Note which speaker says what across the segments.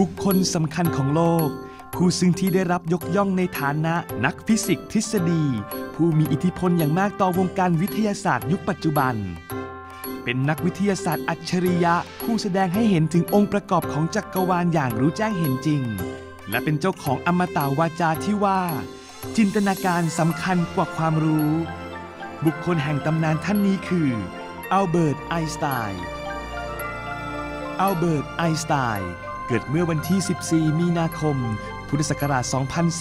Speaker 1: บุคคลสำคัญของโลกผู้ซึ่งที่ได้รับยกย่องในฐานะนักฟิสิกส์ทฤษฎีผู้มีอิทธิพลอย่างมากต่อวงการวิทยาศาสตร์ยุคปัจจุบันเป็นนักวิทยาศาสตร์อัจฉริยะผู้แสดงให้เห็นถึงองค์ประกอบของจักรวาลอย่างรู้แจ้งเห็นจริงและเป็นเจ้าของอมตะวาจาที่ว่าจินตนาการสำคัญกว่าความรู้บุคคลแห่งตำนานท่านนี้คืออัลเบิร์ตไอน์สไตน์อัลเบิร์ตไอน์สไตน์เกิดเมื่อวันที่ 14 มีนาคม พุทธศักราช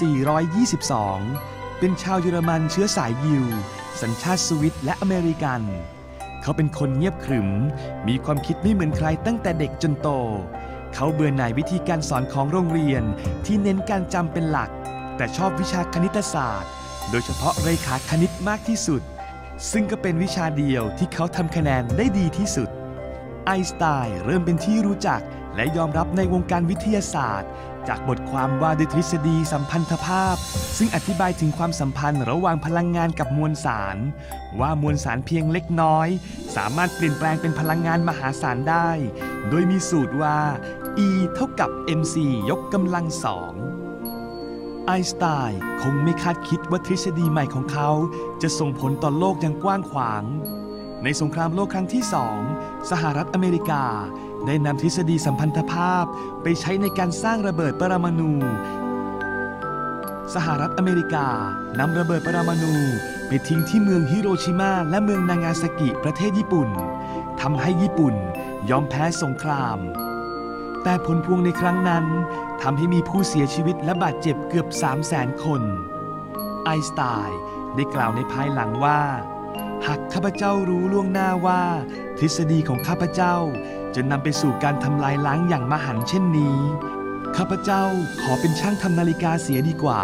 Speaker 1: 2422 เป็นชาวเยอรมันเชื้อสายยิวสัญชาติสวิตและอเมริกันเขาเป็นคนเงียบขรึมมีความคิดไม่เหมือนใครตั้งแต่เด็กจนโตเขาเบื่อหน่ายวิธีการสอนของโรงเรียนที่เน้นการจำเป็นหลักแต่ชอบวิชาคณิตศาสตร์โดยเฉพาะเรขาคณิตมากที่สุดซึ่งก็เป็นวิชาเดียวที่เขาทำคะแนนได้ดีที่สุดไอน์สไตน์เริ่มเป็นที่รู้จักและยอมรับในวงการวิทยาศาสตร์จากบทความว่าด้วยทฤษฎีสัมพันธภาพซึ่งอธิบายถึงความสัมพันธ์ระหว่างพลังงานกับมวลสารว่ามวลสารเพียงเล็กน้อยสามารถเปลี่ยนแปลงเป็นพลังงานมหาศาลได้โดยมีสูตรว่า E เท่ากับ mc ยกกำลังสองไอน์สไตน์คงไม่คาดคิดว่าทฤษฎีใหม่ของเขาจะส่งผลต่อโลกอย่างกว้างขวางในสงครามโลกครั้งที่2สหรัฐอเมริกาได้นำทฤษฎีสัมพันธภาพไปใช้ในการสร้างระเบิดปรมาณูสหรัฐอเมริกานำระเบิดปรมาณูไปทิ้งที่เมืองฮิโรชิมาและเมืองนางาซากิประเทศญี่ปุ่นทำให้ญี่ปุ่นยอมแพ้สงครามแต่ผลพวงในครั้งนั้นทำให้มีผู้เสียชีวิตและบาดเจ็บเกือบ 300,000 คนไอน์สไตน์ได้กล่าวในภายหลังว่าหากข้าพเจ้ารู้ล่วงหน้าว่าทฤษฎีของข้าพเจ้าจะนำไปสู่การทำลายล้างอย่างมหันต์เช่นนี้ข้าพเจ้าขอเป็นช่างทำนาฬิกาเสียดีกว่า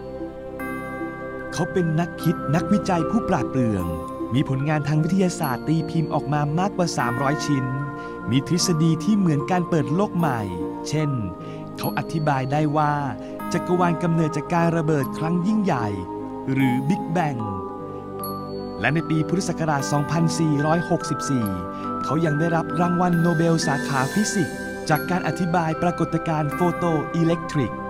Speaker 1: เขาเป็นนักคิดนักวิจัยผู้ปราดเปรื่องมีผลงานทางวิทยาศาสตร์ตีพิมพ์ออกมามากกว่า300ชิ้นมีทฤษฎีที่เหมือนการเปิดโลกใหม่เช่นเขาอธิบายได้ว่าจักรวาลกำเนิดจากการระเบิดครั้งยิ่งใหญ่หรือบิ๊กแบงและในปีพุทธศักราช 2464 เขายังได้รับรางวัลโนเบลสาขาฟิสิกส์จากการอธิบายปรากฏการณ์โฟโตอิเล็กทริก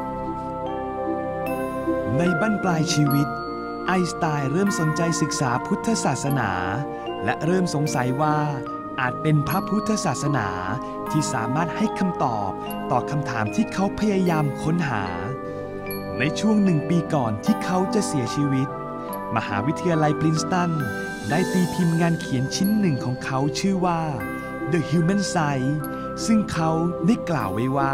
Speaker 1: ในบั้นปลายชีวิตไอน์สไตน์เริ่มสนใจศึกษาพุทธศาสนาและเริ่มสงสัยว่าอาจเป็นพระพุทธศาสนาที่สามารถให้คำตอบต่อคำถามที่เขาพยายามค้นหาในช่วง1 ปีก่อนที่เขาจะเสียชีวิตมหาวิทยาลัยปรินสตันได้ตีพิมพ์งานเขียนชิ้นหนึ่งของเขาชื่อว่า The Human Side ซึ่งเขาได้กล่าวไว้ว่า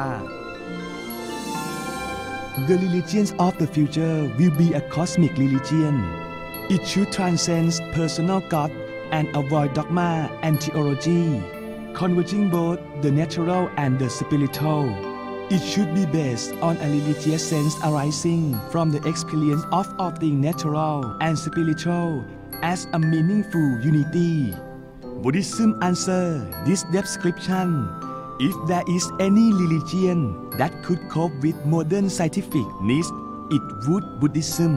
Speaker 1: The religion of the future will be a cosmic religion. It should transcend personal God and avoid dogma and theology, converging both the natural and the spiritual. It should be based on a religious sense arising from the experience of all things natural and spiritual as a meaningful unity. Buddhism answers this description. If there is any religion that could cope with modern scientific needs, it would Buddhism.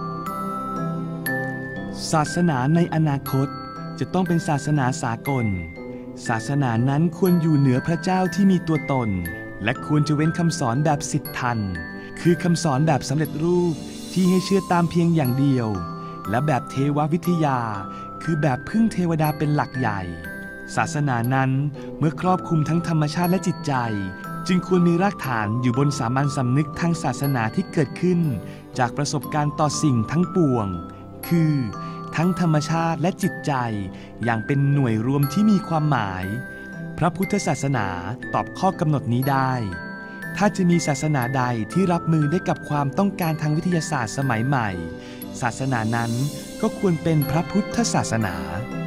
Speaker 1: ศาสนาในอนาคตจะต้องเป็นศาสนาสากลศาสนานั้นควรอยู่เหนือพระเจ้าที่มีตัวตนและควรจะเว้นคำสอนแบบสิทธันคือคำสอนแบบสำเร็จรูปที่ให้เชื่อตามเพียงอย่างเดียวและแบบเทววิทยาคือแบบพึ่งเทวดาเป็นหลักใหญ่ศาสนานั้นเมื่อครอบคลุมทั้งธรรมชาติและจิตใจจึงควรมีรากฐานอยู่บนสามัญสำนึกทางศาสนาที่เกิดขึ้นจากประสบการณ์ต่อสิ่งทั้งปวงคือทั้งธรรมชาติและจิตใจอย่างเป็นหน่วยรวมที่มีความหมายพระพุทธศาสนาตอบข้อกำหนดนี้ได้ถ้าจะมีศาสนาใดที่รับมือได้กับความต้องการทางวิทยาศาสตร์สมัยใหม่ศาสนานั้นก็ควรเป็นพระพุทธศาสนา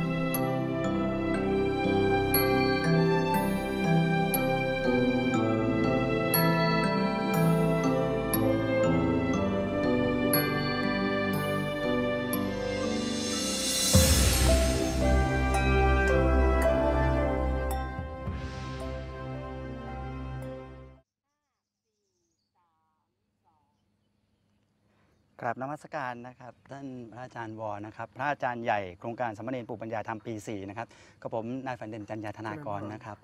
Speaker 2: กราบนมัสการนะครับท่านพระอาจารย์วอนะครับพระอาจารย์ใหญ่โครงการสามเณรปลูกปัญญาธรรมปี 4นะครับกับผมนายฝันเด่นจันยาธนากรนะครับ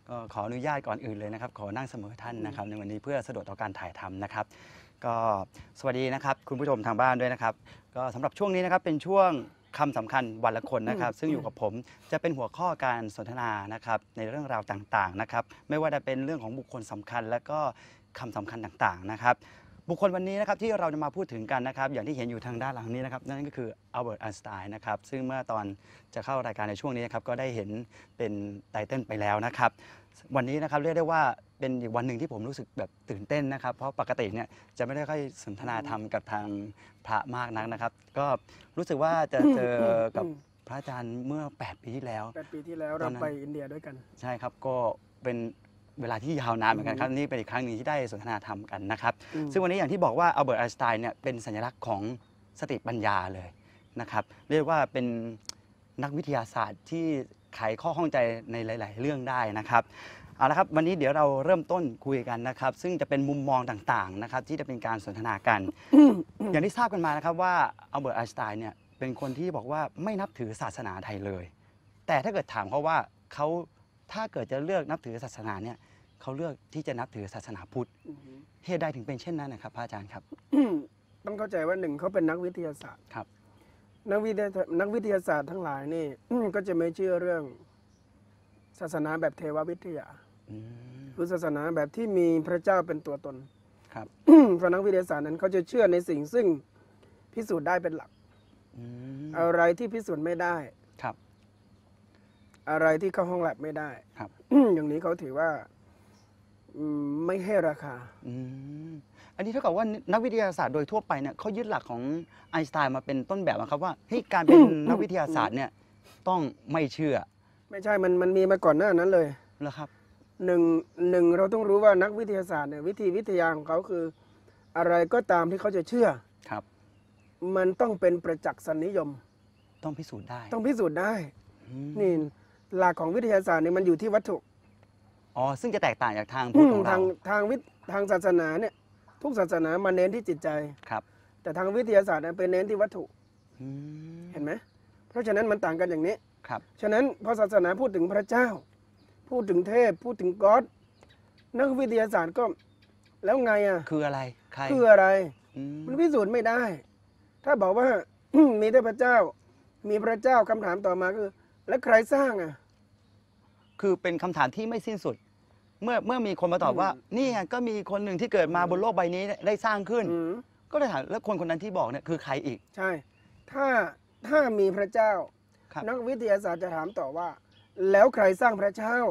Speaker 2: ก็ขออนุญาตก่อนอื่นเลยนะครับขอนั่งเสมอท่านนะครับในวันนี้เพื่อสะดวกต่อการถ่ายทำนะครับก็สวัสดีนะครับคุณผู้ชมทางบ้านด้วยนะครับก็สำหรับช่วงนี้นะครับเป็นช่วงคำสำคัญวันละคนนะครับซึ่งอยู่กับผมจะเป็นหัวข้อการสนทนานะครับในเรื่องราวต่างๆนะครับไม่ว่าจะเป็นเรื่องของบุคคลสำคัญและก็คำสำคัญต่างๆนะครับบุคคลวันนี้นะครับที่เราจะมาพูดถึงกันนะครับอย่างที่เห็นอยู่ทางด้านหลังนี้นะครับนั่นก็คืออัลเบิร์ต ไอน์สไตน์นะครับซึ่งเมื่อตอนจะเข้ารายการในช่วงนี้นะครับก็ได้เห็นเป็นไตเติ้ลไปแล้วนะครับวันนี้นะครับเรียกได้ว่าเป็นอีกวันหนึ่งที่ผมรู้สึกแบบตื่นเต้นนะครับเพราะปกติเนี่ยจะไม่ได้ค่อยสนทนาธรรมกับทางพระมากนักนะครับก็รู้สึกว่าจะเจอกับพระอาจารย์เมื่อ8 ปีที่แล้ว
Speaker 3: 8 ปีที่แล้วเราไปอินเดียด้วยกัน
Speaker 2: ใช่ครับก็เป็นเวลาที่ยาวนานเหมือนกันครับนี่เป็นอีกครั้งหนึ่งที่ได้สนทนาธรรมกันนะครับซึ่งวันนี้อย่างที่บอกว่าอัลเบิร์ต ไอน์สไตน์เนี่ยเป็นสัญลักษณ์ของสติปัญญาเลยนะครับเรียกว่าเป็นนักวิทยาศาสตร์ที่ไขข้อข้องใจในหลาย ๆ เรื่องได้นะครับเอาละครับวันนี้เดี๋ยวเราเริ่มต้นคุยกันนะครับซึ่งจะเป็นมุมมองต่าง ๆ นะครับที่จะเป็นการสนทนากัน อย่างที่ทราบกันมานะครับว่าอัลเบิร์ต ไอน์สไตน์เนี่ยเป็นคนที่บอกว่าไม่นับถือศาสนาใดเลยแต่ถ้าเกิดถามเขาว่าเขาถ้าเกิดจะเลือกนับถือศาสนาเนี่ยเขาเลือกที่จะนับถือศาสนาพุทธเหตุใดถึงเป็นเช่นนั้นนะครับพระอาจารย์ครับ
Speaker 3: ต้องเข้าใจว่าหนึ่งเขาเป็นนักวิทยาศาสตร์
Speaker 2: ครับ
Speaker 3: นักวิทยาศาสตร์ทั้งหลายนี่ก็จะไม่เชื่อเรื่องศาสนาแบบเทววิทยาหรือศาสนาแบบที่มีพระเจ้าเป็นตัวตน
Speaker 2: ครับ
Speaker 3: เพราะนักวิทยาศาสตร์นั้นเขาจะเชื่อในสิ่งซึ่งพิสูจน์ได้เป็นหลักอะไรที่พิสูจน์ไม่ได้
Speaker 2: ครับ
Speaker 3: อะไรที่เข้าห้องแลบไม่ได้
Speaker 2: ครับ
Speaker 3: อย่างนี้เขาถือว่าไม่ให้ราคา
Speaker 2: อันนี้เท่ากับว่านักวิทยาศาสตร์โดยทั่วไปเนี่ยเขายึดหลักของไอน์สไตน์มาเป็นต้นแบบนะครับว่าเฮ้ยการเป็นนักวิทยาศาสตร์เนี่ยต้องไม่เชื่อ
Speaker 3: ไม่ใช่มันมีมาก่อนหน้านั้นเลย
Speaker 2: เหรอครับ
Speaker 3: หนึ่งเราต้องรู้ว่านักวิทยาศาสตร์เนี่ยวิทยาของเขาคืออะไรก็ตามที่เขาจะเชื่อ
Speaker 2: ครับ
Speaker 3: มันต้องเป็นประจักษ์นิยม
Speaker 2: ต้องพิสูจน์ได้
Speaker 3: ต้องพิสูจน์ได้นี่หลักของวิทยาศาสตร์เนี่ยมันอยู่ที่วัตถุ
Speaker 2: อ๋อซึ่งจะแตกต่างจากทางพุทธของเรา
Speaker 3: ทางศาสนาเนี่ยทุกศาสนามาเน้นที่จิตใจ
Speaker 2: ครับ
Speaker 3: แต่ทางวิทยาศาสตร์เป็นเน้นที่วัตถุเห็นไหมเพราะฉะนั้นมันต่างกันอย่างนี้
Speaker 2: ครับ
Speaker 3: ฉะนั้นพอศาสนาพูดถึงพระเจ้าพูดถึงเทพพูดถึงก๊อดนักวิทยาศาสตร์ก็แล้วไงอ่ะ
Speaker 2: คืออะไรใคร
Speaker 3: คืออะไรมันพิสูจน์ไม่ได้ ถ้าบอกว่า มีแต่พระเจ้ามีพระเจ้าคำถามต่อมาคือแล้วใครสร้างอ่ะ
Speaker 2: คือเป็นคำถามที่ไม่สิ้นสุดเมื่อมีคนมาตอบว่านี่ไงก็มีคนหนึ่งที่เกิดมาบนโลกใบนี้ได้สร้างขึ้นก็เลยถามแล้วคนคนนั้นที่บอกเนี่ยคือใครอีก
Speaker 3: ใช่ถ้ามีพระเจ้านักวิทยาศาสตร์จะถามต่อว่าแล้วใครสร้างพระเจ้า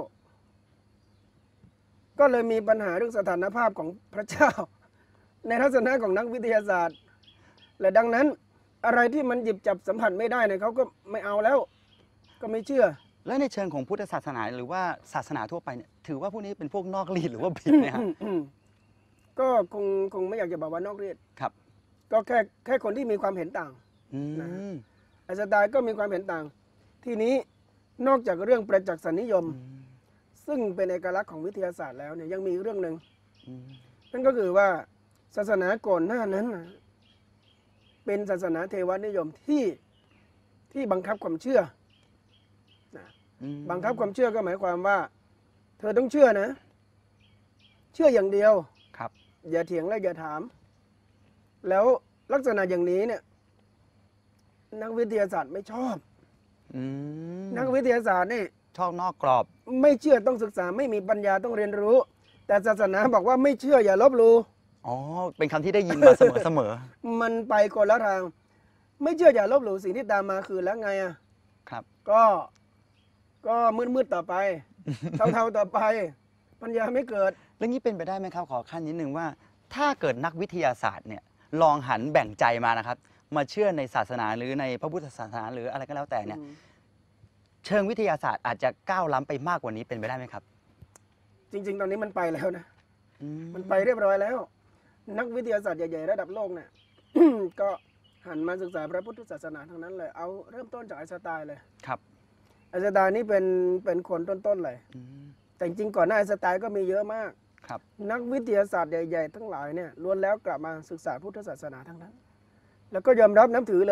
Speaker 3: ก็เลยมีปัญหาเรื่องสถานภาพของพระเจ้าในทัศนะของนักวิทยาศาสตร์และดังนั้นอะไรที่มันหยิบจับสัมผัสไม่ได้เนี่ยเขาก็ไม่เอาแล้วก็ไม่เชื่อ
Speaker 2: และในเชิงของพุทธศาสนาหรือว่าศาสนาทั่วไปเนี่ยถือว่าพวกนี้เป็นพวกนอกรีดหรือว่าผิดไหมครับ
Speaker 3: ก็คงไม่อยากจะบอกว่านอกรีด
Speaker 2: ครับ
Speaker 3: ก็แค่คนที่มีความเห็นต่างนะไอน์สไตน์ก็มีความเห็นต่างทีนี้นอกจากเรื่องประจักษ์นิยมซึ่งเป็นเอกลักษณ์ของวิทยาศาสตร์แล้วเนี่ยยังมีเรื่องหนึ่งนั่นก็คือว่าศาสนาก่อนหน้านั้นเป็นศาสนาเทวนิยมที่บังคับความเชื่อบังคับความเชื่อก็หมายความว่าเธอต้องเชื่อนะเชื่ออย่างเดียว
Speaker 2: ครับ
Speaker 3: อย่าเถียงและอย่าถามแล้วลักษณะอย่างนี้เนี่ยนักวิทยาศาสตร์ไม่ชอบนักวิทยาศาสตร์นี่
Speaker 2: ชอบนอกกรอบ
Speaker 3: ไม่เชื่อต้องศึกษาไม่มีปัญญาต้องเรียนรู้แต่ศาสนาบอกว่าไม่เชื่ออย่าลบหลู่
Speaker 2: อ๋อเป็นคำที่ได้ยินมาเสมอ
Speaker 3: มันไปคนละทางไม่เชื่ออย่าลบหลู่สิ่งที่ตามมาคือแล้วไงอ่ะ
Speaker 2: ครับ
Speaker 3: ก็มืดต่อไปเทาต่อไปปัญญาไม่เกิด
Speaker 2: แล้วนี้เป็นไปได้ไหมครับขอขั้นนิดนึงว่าถ้าเกิดนักวิทยาศาสตร์เนี่ยลองหันแบ่งใจมานะครับมาเชื่อในศาสนาหรือในพระพุทธศาสนาหรืออะไรก็แล้วแต่เนี่ยเชิงวิทยาศาสตร์อาจจะก้าวล้ำไปมากกว่านี้เป็นไปได้ไหมครับ
Speaker 3: จริงๆตอนนี้มันไปแล้วนะมันไปเรียบร้อยแล้วนักวิทยาศาสตร์ใหญ่ๆระดับโลกเนี่ย ก็หันมาศึกษาพระพุทธศาสนาทั้งนั้นเลยเอาเริ่มต้นจากไอน์สไตน์เลย
Speaker 2: ครับ
Speaker 3: ไอน์สไตน์นี่เป็นคนต้นๆเลยแต่จริงๆก่อนหน้าไอน์สไตน์ก็มีเยอะมาก
Speaker 2: ครับ
Speaker 3: นักวิทยาศาสตร์ใหญ่ๆทั้งหลายเนี่ยล้วนแล้วกลับมาศึกษาพุทธศาสนาทั้งนั้นแล้วก็ยอมรับนับถือเลย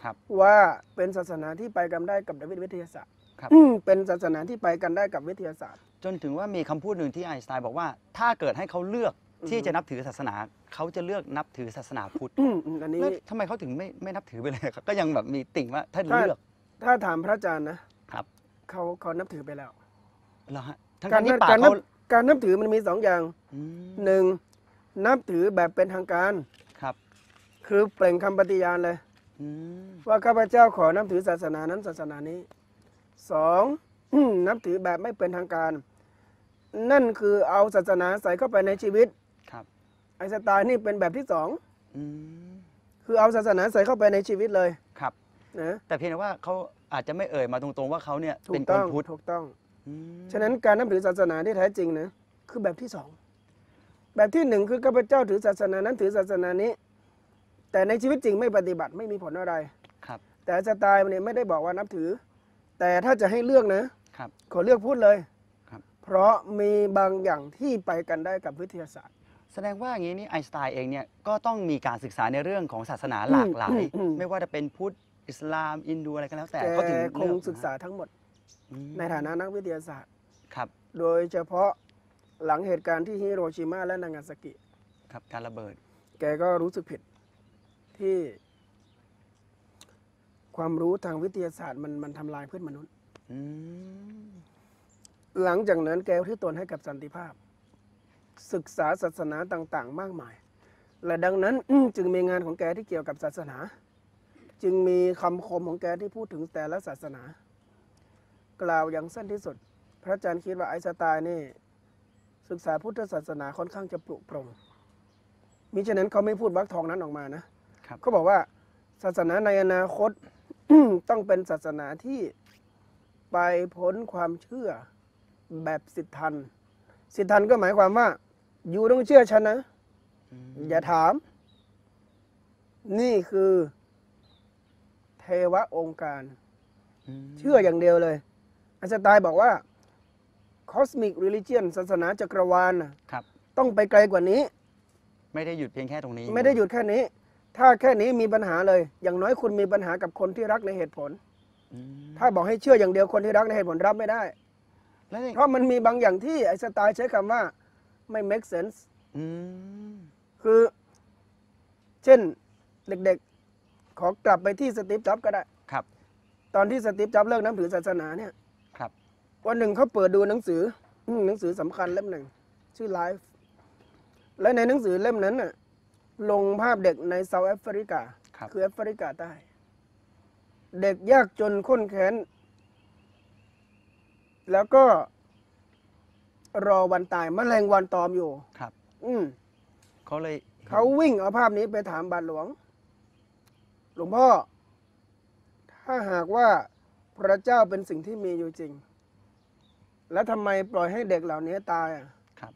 Speaker 2: ครับ
Speaker 3: ว่าเป็นศาสนาที่ไปกันได้กับวิทยาศาสตร์
Speaker 2: ครับ
Speaker 3: เป็นศาสนาที่ไปกันได้กับวิทยาศาสตร์
Speaker 2: จนถึงว่ามีคำพูดหนึ่งที่ไอน์สไตน์บอกว่า ถ้าเกิดให้เขาเลือกที่จะนับถือศาสนาเขาจะเลือกนับถือศาสนาพุทธ
Speaker 3: อันนี้
Speaker 2: แล้วทำไมเขาถึงไม่นับถือไปเลยครับก็ยังแบบมีติ่งว่าถ้า
Speaker 3: ถ้า
Speaker 2: เลือก
Speaker 3: ถ้าถามพระอาจารย์นะครับ เขานับถือไปแล้ว
Speaker 2: เหรอฮะทั้ง
Speaker 3: การ
Speaker 2: ที่
Speaker 3: นับ
Speaker 2: ปาก
Speaker 3: การนั
Speaker 2: เขา
Speaker 3: บการนับถือมันมีสองอย่าง
Speaker 2: อืม
Speaker 3: หนึ่งนับถือแบบเป็นทางการ
Speaker 2: ครับ
Speaker 3: คือเปล่งคำปฏิญาณเลย
Speaker 2: อืม
Speaker 3: ว่าข้าพเจ้าขอนับถือศาสนานั้นศาสนานี้สองนับถือแบบไม่เป็นทางการ นั่นคือเอาศาสนาใส่เข้าไปในชีวิต
Speaker 2: ครับ
Speaker 3: ไอน์สไตล์นี่เป็นแบบที่สอง
Speaker 2: อืม
Speaker 3: คือเอาศาสนาใส่เข้าไปในชีวิตเลย
Speaker 2: ครับ
Speaker 3: นะ
Speaker 2: แต่เพียงแต่ว่าเขาอาจจะไม่เอ่ยมาตรงๆว่าเขาเนี่ย
Speaker 3: ถู
Speaker 2: เป็น
Speaker 3: ก
Speaker 2: ค
Speaker 3: ต้
Speaker 2: น
Speaker 3: อง
Speaker 2: พุทธ
Speaker 3: ถูกต้อง
Speaker 2: อืม
Speaker 3: ฉะนั้นการนับถือศาสนาที่แท้จริงนะคือแบบที่สองแบบที่หนึ่งคือข้าพเจ้าถือศาสนานั้นถือศาสนานี้ แต่ในชีวิตจริงไม่ปฏิบัติไม่มีผลอะไร
Speaker 2: ครับ
Speaker 3: แต่สไตล์มันเนี่ยไม่ได้บอกว่านับถือ แต่ถ้าจะให้เลือกนะครับ ขอเลือกพูดเลย
Speaker 2: ครับ
Speaker 3: เพราะมีบางอย่างที่ไปกันได้กับวิทยาศาสตร์
Speaker 2: แสดงว่าอย่างนี้นี่ไอน์สไตน์เองเนี่ยก็ต้องมีการศึกษาในเรื่องของศาสนาหลากหลาย ไม่ว่าจะเป็นพุทธอิสลามอินดูอะไรก็แล้วแต่
Speaker 3: แก
Speaker 2: เขาถึง
Speaker 3: ค
Speaker 2: เลื
Speaker 3: ง
Speaker 2: อก
Speaker 3: ศึกษาทั้งหมด
Speaker 2: อืม
Speaker 3: ในฐานะนักวิทยาศาสตร์
Speaker 2: ครับ
Speaker 3: โดยเฉพาะหลังเหตุการณ์ที่ฮิโรชิมาและนางาซากิ
Speaker 2: ครับการระเบิด
Speaker 3: แกก็รู้สึกผิดที่ความรู้ทางวิทยาศาสตร์มันทำลายเพื่อนมนุษย์
Speaker 2: อืม
Speaker 3: หลังจากนั้นแกอุที่ตนให้กับสันติภาพ ศึกษาศาสนาต่างๆ มากมาย และดังนั้นจึงมีงานของแกที่เกี่ยวกับศาสนา จึงมีคำคมของแกที่พูดถึงแต่ละศาสนา กล่าวอย่างสั้นที่สุด พระอาจารย์คิดว่าไอน์สไตน์นี่ศึกษาพุทธศาสนาค่อนข้างจะปลุกปลงมิฉะนั้นเขาไม่พูดวรรคทองนั้นออกมานะครับ เขาบอกว่าศาสนาในอนาคต ต้องเป็นศาสนาที่ไปพ้นความเชื่อแบบสิทธัน สิทธันก็หมายความว่าอยู่ต้องเชื่อฉันนะ อย่าถาม นี่คือเทวะองค์การ เชื่ออย่างเดียวเลยไอน์สไตน์บอกว่า cosmic religion ศาสนาจักรวาลน่ะ
Speaker 2: ครับ
Speaker 3: ต้องไปไกลกว่านี้
Speaker 2: ไม่ได้หยุดเพียงแค่ตรงนี้
Speaker 3: ไม่ได้หยุดแค่นี้ ถ้าแค่นี้มีปัญหาเลย อย่างน้อยคุณมีปัญหากับคนที่รักในเหตุผล
Speaker 2: อืม
Speaker 3: ถ้าบอกให้เชื่ออย่างเดียวคนที่รักในเหตุผลรับไม่ได้
Speaker 2: แล้วนี่
Speaker 3: เพราะมันมีบางอย่างที่ไอน์สไตล์ใช้คำว่าไม่ make sense
Speaker 2: อืม
Speaker 3: คือเช่นเด็กๆ ขอกลับไปที่สตีฟจ็อบส์ก็ได้
Speaker 2: ครับ
Speaker 3: ตอนที่สตีฟจ็อบส์เลิกนับถือศาสนาเนี่ย
Speaker 2: ครับ
Speaker 3: วันหนึ่งเขาเปิดดูหนังสือหนังสือสำคัญเล่มหนึ่ง ชื่อ Life และในหนังสือเล่มนั้นน่ะลงภาพเด็กในเซาท์แอฟริกา
Speaker 2: ครับ
Speaker 3: คือแอฟริกาใต้ เด็กยากจนข้นแค้น แล้วก็รอวันตายแมลงวันตอมอยู่
Speaker 2: ครับ
Speaker 3: อืม
Speaker 2: เขาเลย
Speaker 3: เขาวิ่งเอาภาพนี้ไปถามบาทหลวง หลวงพ่อ ถ้าหากว่าพระเจ้าเป็นสิ่งที่มีอยู่จริง แล้วทำไมปล่อยให้เด็กเหล่านี้ตายอ่ะ
Speaker 2: ครับ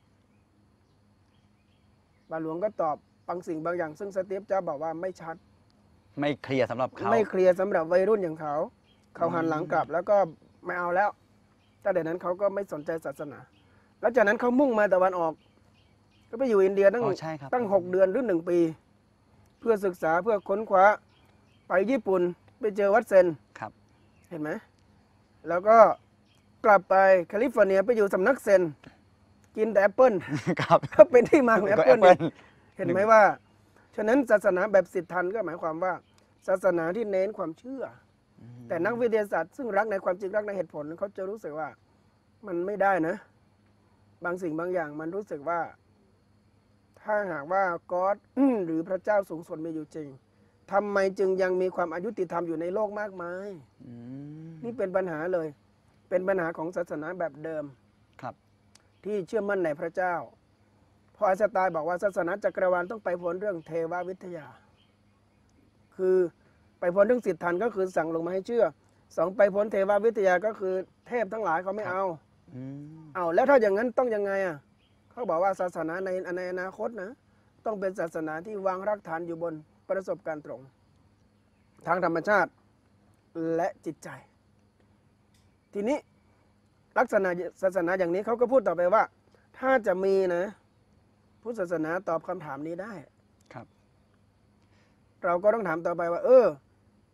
Speaker 3: บาทหลวงก็ตอบบางสิ่งบางอย่าง ซึ่งสตีฟจ็อบส์บอกว่าไม่ชัด
Speaker 2: ไม่เคลียร์สำหรับเขา
Speaker 3: ไม่เคลียร์สำหรับวัยรุ่นอย่างเขา เขาหันหลังกลับ แล้วก็ไม่เอาแล้วตั้งแต่นั้นเขาก็ไม่สนใจศาสนา แล้วจากนั้นเขามุ่งมาตะวันออก ก็ไปอยู่อินเดียตั้ง
Speaker 2: อ๋อใช่ครับ
Speaker 3: ตั้ง 6 เดือนหรือ1 ปี เพื่อศึกษาเพื่อค้นคว้า ไปญี่ปุ่นไปเจอวัดเซน
Speaker 2: ครับ
Speaker 3: เห็นไหม แล้วก็กลับไปแคลิฟอร์เนียไปอยู่สำนักเซน กินแต่แอปเปิล
Speaker 2: ครับ
Speaker 3: ก็เป็นที่มาของแอปเปิล
Speaker 2: ก็
Speaker 3: เห็นไหมว่า ฉะนั้นศาสนาแบบสิทธันก็หมายความว่า ศาสนาที่เน้นความเชื่อ แต่นักวิทยาศาสตร์ซึ่งรักในความจริงรักในเหตุผลเขาจะรู้สึกว่ามันไม่ได้นะ บางสิ่งบางอย่างมันรู้สึกว่า ถ้าหากว่าก็อดหรือพระเจ้าสูงสุดมีอยู่จริงทำไมจึงยังมีความอายุติธรรมอยู่ในโลกมากมาย
Speaker 2: อืม
Speaker 3: นี่เป็นปัญหาเลย เป็นปัญหาของศาสนาแบบเดิม
Speaker 2: ครับ
Speaker 3: ที่เชื่อมั่นในพระเจ้า พอไอน์สไตน์บอกว่าศาสนาจักรวาลต้องไปพ้นเรื่องเทววิทยา คือไปพ้นเรื่องสิทธันก็คือสั่งลงมาให้เชื่อ 2ไปพ้นเทววิทยาก็คือเทพทั้งหลายเขาไม่เอา
Speaker 2: อืม
Speaker 3: เอาแล้วถ้าอย่างนั้นต้องยังไงอ่ะเขาบอกว่าศาสนาในอนาคตนะต้องเป็นศาสนาที่วางรากฐานอยู่บนประสบการณ์ตรง ทางธรรมชาติและจิตใจ ทีนี้ลักษณะศาสนาอย่างนี้เขาก็พูดต่อไปว่า ถ้าจะมีนะพุทธศาสนาตอบคำถามนี้ได้
Speaker 2: ครับ
Speaker 3: เราก็ต้องถามต่อไปว่า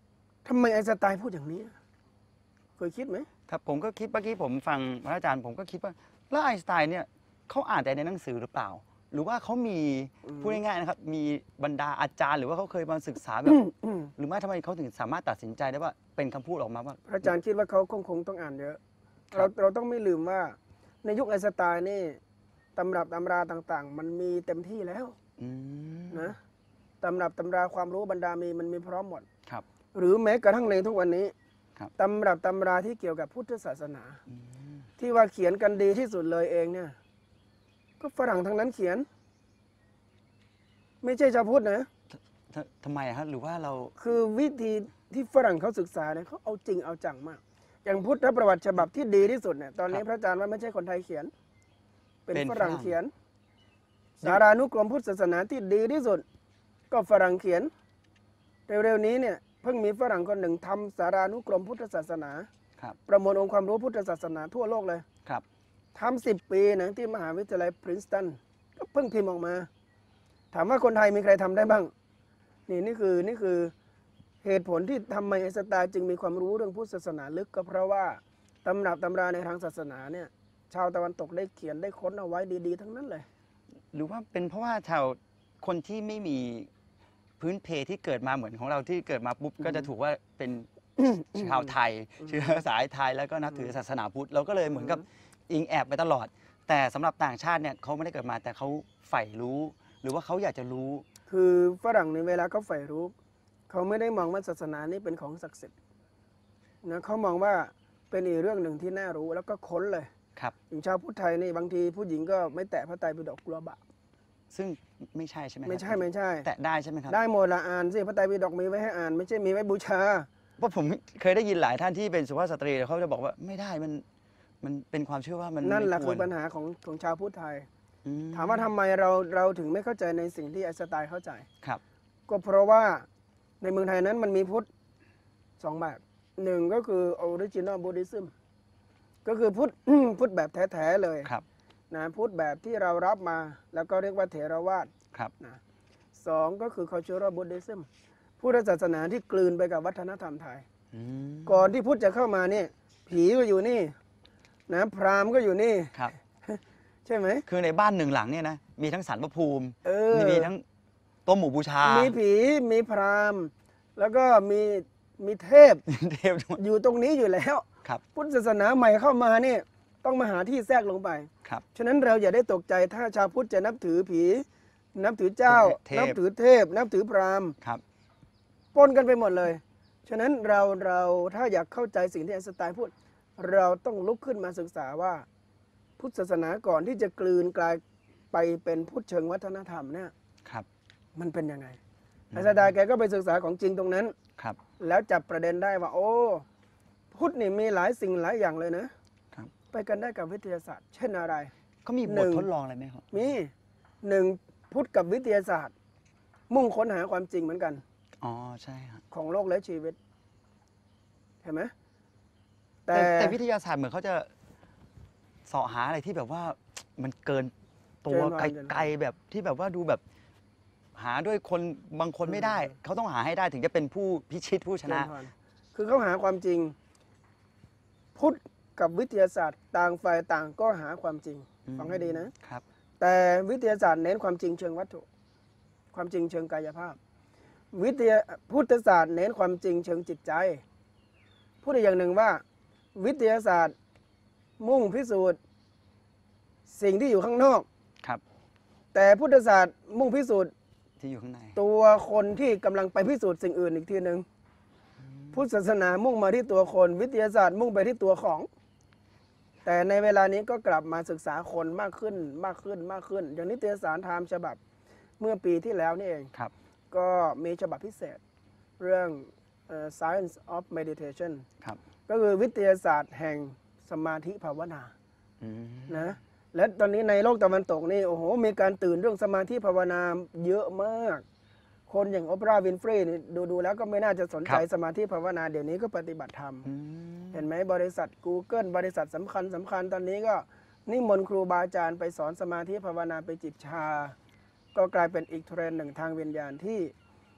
Speaker 3: ทำไมไอน์สไตน์พูดอย่างนี้เคยคิดไหม
Speaker 2: ครับผมก็คิดเมื่อกี้ผมฟังพระอาจารย์ผมก็คิดว่าแล้วไอน์สไตน์เนี่ยเขาอ่านแต่ในหนังสือหรือเปล่า หรือว่าเขามีพูดง่ายๆนะครับมีบรรดาอาจารย์หรือว่าเขาเคยมาศึกษาแบบหรือไม่ทำไมเขาถึงสามารถตัดสินใจได้ว่าเป็นคำพูดออกมาว่า
Speaker 3: พระอาจารย์คิดว่าเขาคงต้องอ่านเยอะเราต้องไม่ลืมว่าในยุคไอน์สไตน์นี่ตำรับตำราต่างๆ มันมีเต็มที่แล้วนะตำรับตำราความรู้บรรดามีมันมีพร้อมหมด
Speaker 2: ครับ
Speaker 3: หรือแม้กระทั่งในทุกวันนี้
Speaker 2: ครับ
Speaker 3: ตำรับตำราที่เกี่ยวกับพุทธศาสนา ที่ว่าเขียนกันดีที่สุดเลยเองเนี่ยก็ฝรั่งทั้งนั้นเขียน ไม่ใช่ชาวพุทธนะ
Speaker 2: ทำไมครับหรือว่าเรา
Speaker 3: คือวิธีที่ฝรั่งเขาศึกษาเนี่ยเขาเอาจริงเอาจังมาก อย่างพุทธประวัติฉบับที่ดีที่สุดเนี่ยตอนนี้พระอาจารย์ว่าไม่ใช่คนไทยเขียน เป็นฝรั่งเขียน สารานุกรมพุทธศาสนาที่ดีที่สุด ก็ฝรั่งเขียน เร็วๆนี้เนี่ยเพิ่งมีฝรั่งคนหนึ่งทำสารานุกรมพุทธศาสนา
Speaker 2: ครับ
Speaker 3: ประมวลองค์ความรู้พุทธศาสนาทั่วโลกเลย
Speaker 2: ครับ
Speaker 3: ทำ10 ปีนะที่มหาวิทยาลัยพรินสตันก็เพิ่งพิมพ์ออกมา ถามว่าคนไทยมีใครทำได้บ้าง นี่คือเหตุผลที่ทำไมไอน์สไตน์จึงมีความรู้เรื่องพุทธศาสนาลึกก็เพราะว่าตำรับตำราในทางศาสนาเนี่ยชาวตะวันตกได้เขียนได้ค้นเอาไว้ดีๆทั้งนั้นเลย
Speaker 2: หรือว่าเป็นเพราะว่าชาวคนที่ไม่มีพื้นเพที่เกิดมาเหมือนของเราที่เกิดมาปุ๊บก็จะถูกว่าเป็นชาวไทยเชื้อสายไทยแล้วก็นับถือศาสนาพุทธเราก็เลยเหมือนกับอิงแอบไปตลอด แต่สำหรับต่างชาติเนี่ยเขาไม่ได้เกิดมาแต่เขาใฝ่รู้ หรือว่าเขาอยากจะรู้
Speaker 3: คือฝรั่งในเวลาเขาใฝ่รู้เขาไม่ได้มองว่าศาสนานี้เป็นของศักดิ์สิทธิ์นะเขามองว่าเป็นอีกเรื่องหนึ่งที่น่ารู้แล้วก็ค้นเลย
Speaker 2: ครับ
Speaker 3: อย่างชาวพุทธไทยนี่บางทีผู้หญิงก็ไม่แตะพระไตรปิฎกกลัวบาป
Speaker 2: ซึ่งไม่ใช่ใช่ไหมครับ
Speaker 3: ไม่ใช่
Speaker 2: แตะได้ใช่ไหมครับ
Speaker 3: ได้หมดละอ่านสิพระไตรปิฎกมีไว้ให้อ่าน ไม่ใช่มีไว้บูชา
Speaker 2: เพราะผมเคยได้ยินหลายท่านที่เป็นสุภาพสตรีเขาจะบอกว่าไม่ได้มันเป็นความเชื่อว่ามัน
Speaker 3: นั่นแหละ
Speaker 2: ไม่
Speaker 3: คื
Speaker 2: ว
Speaker 3: อ
Speaker 2: ร
Speaker 3: ปัญหาของชาวพุทธไทย
Speaker 2: อื
Speaker 3: ถามว่าทำไมเราถึงไม่เข้าใจในสิ่งที่ไอน์สไตน์เข้าใจ
Speaker 2: ครับ
Speaker 3: ก็เพราะว่าในเมืองไทยนั้นมันมีพุทธสองแบบหนึ่งก็คือออริจินอลบูดิซึมก็คือพุทธ พุทธแบบแท้ๆเลย
Speaker 2: ครับ
Speaker 3: นะพุทธแบบที่เรารับมาแล้วก็เรียกว่าเถรวาท
Speaker 2: ครับ
Speaker 3: นะสองก็คือ cultural Buddhism พุทธศาสนาที่กลืนไปกับวัฒนธรรมไทย
Speaker 2: อืม
Speaker 3: ก่อนที่พุทธจะเข้ามาเนี่ยผีก็อยู่นี่นะพราหมณ์ก็อยู่นี่
Speaker 2: ครับ
Speaker 3: ใช่ไหม
Speaker 2: คือในบ้านหนึ่งหลังเนี่ยนะมีทั้งศาลพระภูมิ
Speaker 3: เออ
Speaker 2: มีทั้งโต๊ะหมู่บูชา
Speaker 3: มีผีมีพราหมณ์ แล้วก็มีเทพ
Speaker 2: เทพด้วย
Speaker 3: อยู่ตรงนี้อยู่แล้ว
Speaker 2: ครับ
Speaker 3: พุทธศาสนาใหม่เข้ามาเนี่ยต้องมาหาที่แทรกลงไป
Speaker 2: ครับ
Speaker 3: ฉะนั้นเราอย่าได้ตกใจถ้าชาวพุทธจะนับถือผี นับถือเจ้า
Speaker 2: เทพ
Speaker 3: นับถือเทพ นับถือพราหมณ์
Speaker 2: ครับ
Speaker 3: ปนกันไปหมดเลย ฉะนั้นเราถ้าอยากเข้าใจสิ่งที่ไอน์สไตน์พูด เราต้องลุกขึ้นมาศึกษาว่า พุทธศาสนาก่อนที่จะกลืนกลายไปเป็นพุทธเชิงวัฒนธรรมเนี่ย
Speaker 2: ครับ
Speaker 3: มันเป็นยังไงไอน์สไตน์แกก็ไปศึกษาของจริงตรงนั้น
Speaker 2: ครับ แล้ว
Speaker 3: แล้วจับประเด็นได้ว่า โอ้พุทธนี่มีหลายสิ่งหลายอย่างเลยนะครับ ไปกันได้กับวิทยาศาสตร์ เช่นอะไร
Speaker 2: เขามี
Speaker 3: ห
Speaker 2: บ
Speaker 3: นึ่
Speaker 2: ท
Speaker 3: ง
Speaker 2: ทดลองอะไรไหมครับ
Speaker 3: มีหนึ่งพุทธกับวิทยาศาสตร์ มุ่งค้นหาความจริงเหมือนกัน
Speaker 2: อ๋อใช่ครับ
Speaker 3: ของโลกและชีวิตเห็นไหม
Speaker 2: แต่วิทยาศาสตร์เหมือนเขาจะเสาะหาอะไรที่แบบว่ามันเกินตัวไกลๆแบบที่แบบว่าดูแบบ หาด้วยคนบางคนไม่ได้ เขาต้องหาให้ได้ถึงจะเป็นผู้พิชิตผู้ชนะ
Speaker 3: เจริญพรคือเขาหาความจริง พุทธกับวิทยาศาสตร์ต่างฝ่ายต่างก็หาความจริง ฟังให้ดีนะ
Speaker 2: ครับ
Speaker 3: แต่วิทยาศาสตร์เน้นความจริงเชิงวัตถุ ความจริงเชิงกายภาพ พุทธศาสตร์เน้นความจริงเชิงจิตใจ พูดอีกอย่างหนึ่งว่า วิทยาศาสตร์มุ่งพิสูจน์สิ่งที่อยู่ข้างนอก
Speaker 2: ครับ
Speaker 3: แต่พุทธศาสตร์มุ่งพิสูจน์
Speaker 2: ที่อยู่ข้างใน
Speaker 3: ตัวคนที่กำลังไปพิสูจน์สิ่งอื่นอีกทีหนึ่งพุทธศาสนามุ่งมาที่ตัวคน วิทยาศาสตร์มุ่งไปที่ตัวของ แต่ในเวลานี้ก็กลับมาศึกษาคนมากขึ้น อย่างนิตยสารไทม์ฉบับเมื่อปีที่แล้วนี่เอง
Speaker 2: ครับ
Speaker 3: ก็มีฉบับพิเศษ เรื่องScience of Meditation
Speaker 2: ครับ
Speaker 3: ก็คือวิทยาศาสตร์แห่งสมาธิภาวนา
Speaker 2: อืม
Speaker 3: นะและตอนนี้ในโลกตะวันตกนี่โอ้โหมีการตื่นเรื่องสมาธิภาวนาเยอะมาก คนอย่างโอปราห์วินฟรีนี่ดูแล้วก็ไม่น่าจะสนใจสมาธิภาวนาเดี๋ยวนี้ก็ปฏิบัติธรรม
Speaker 2: อืม
Speaker 3: เห็นไหมบริษัท Google บริษัทสำคัญตอนนี้ก็นิมนต์ครูบาอาจารย์ไปสอนสมาธิภาวนาไปจิบชา ก็กลายเป็นอีกเทรนด์หนึ่งทางวิญญาณที่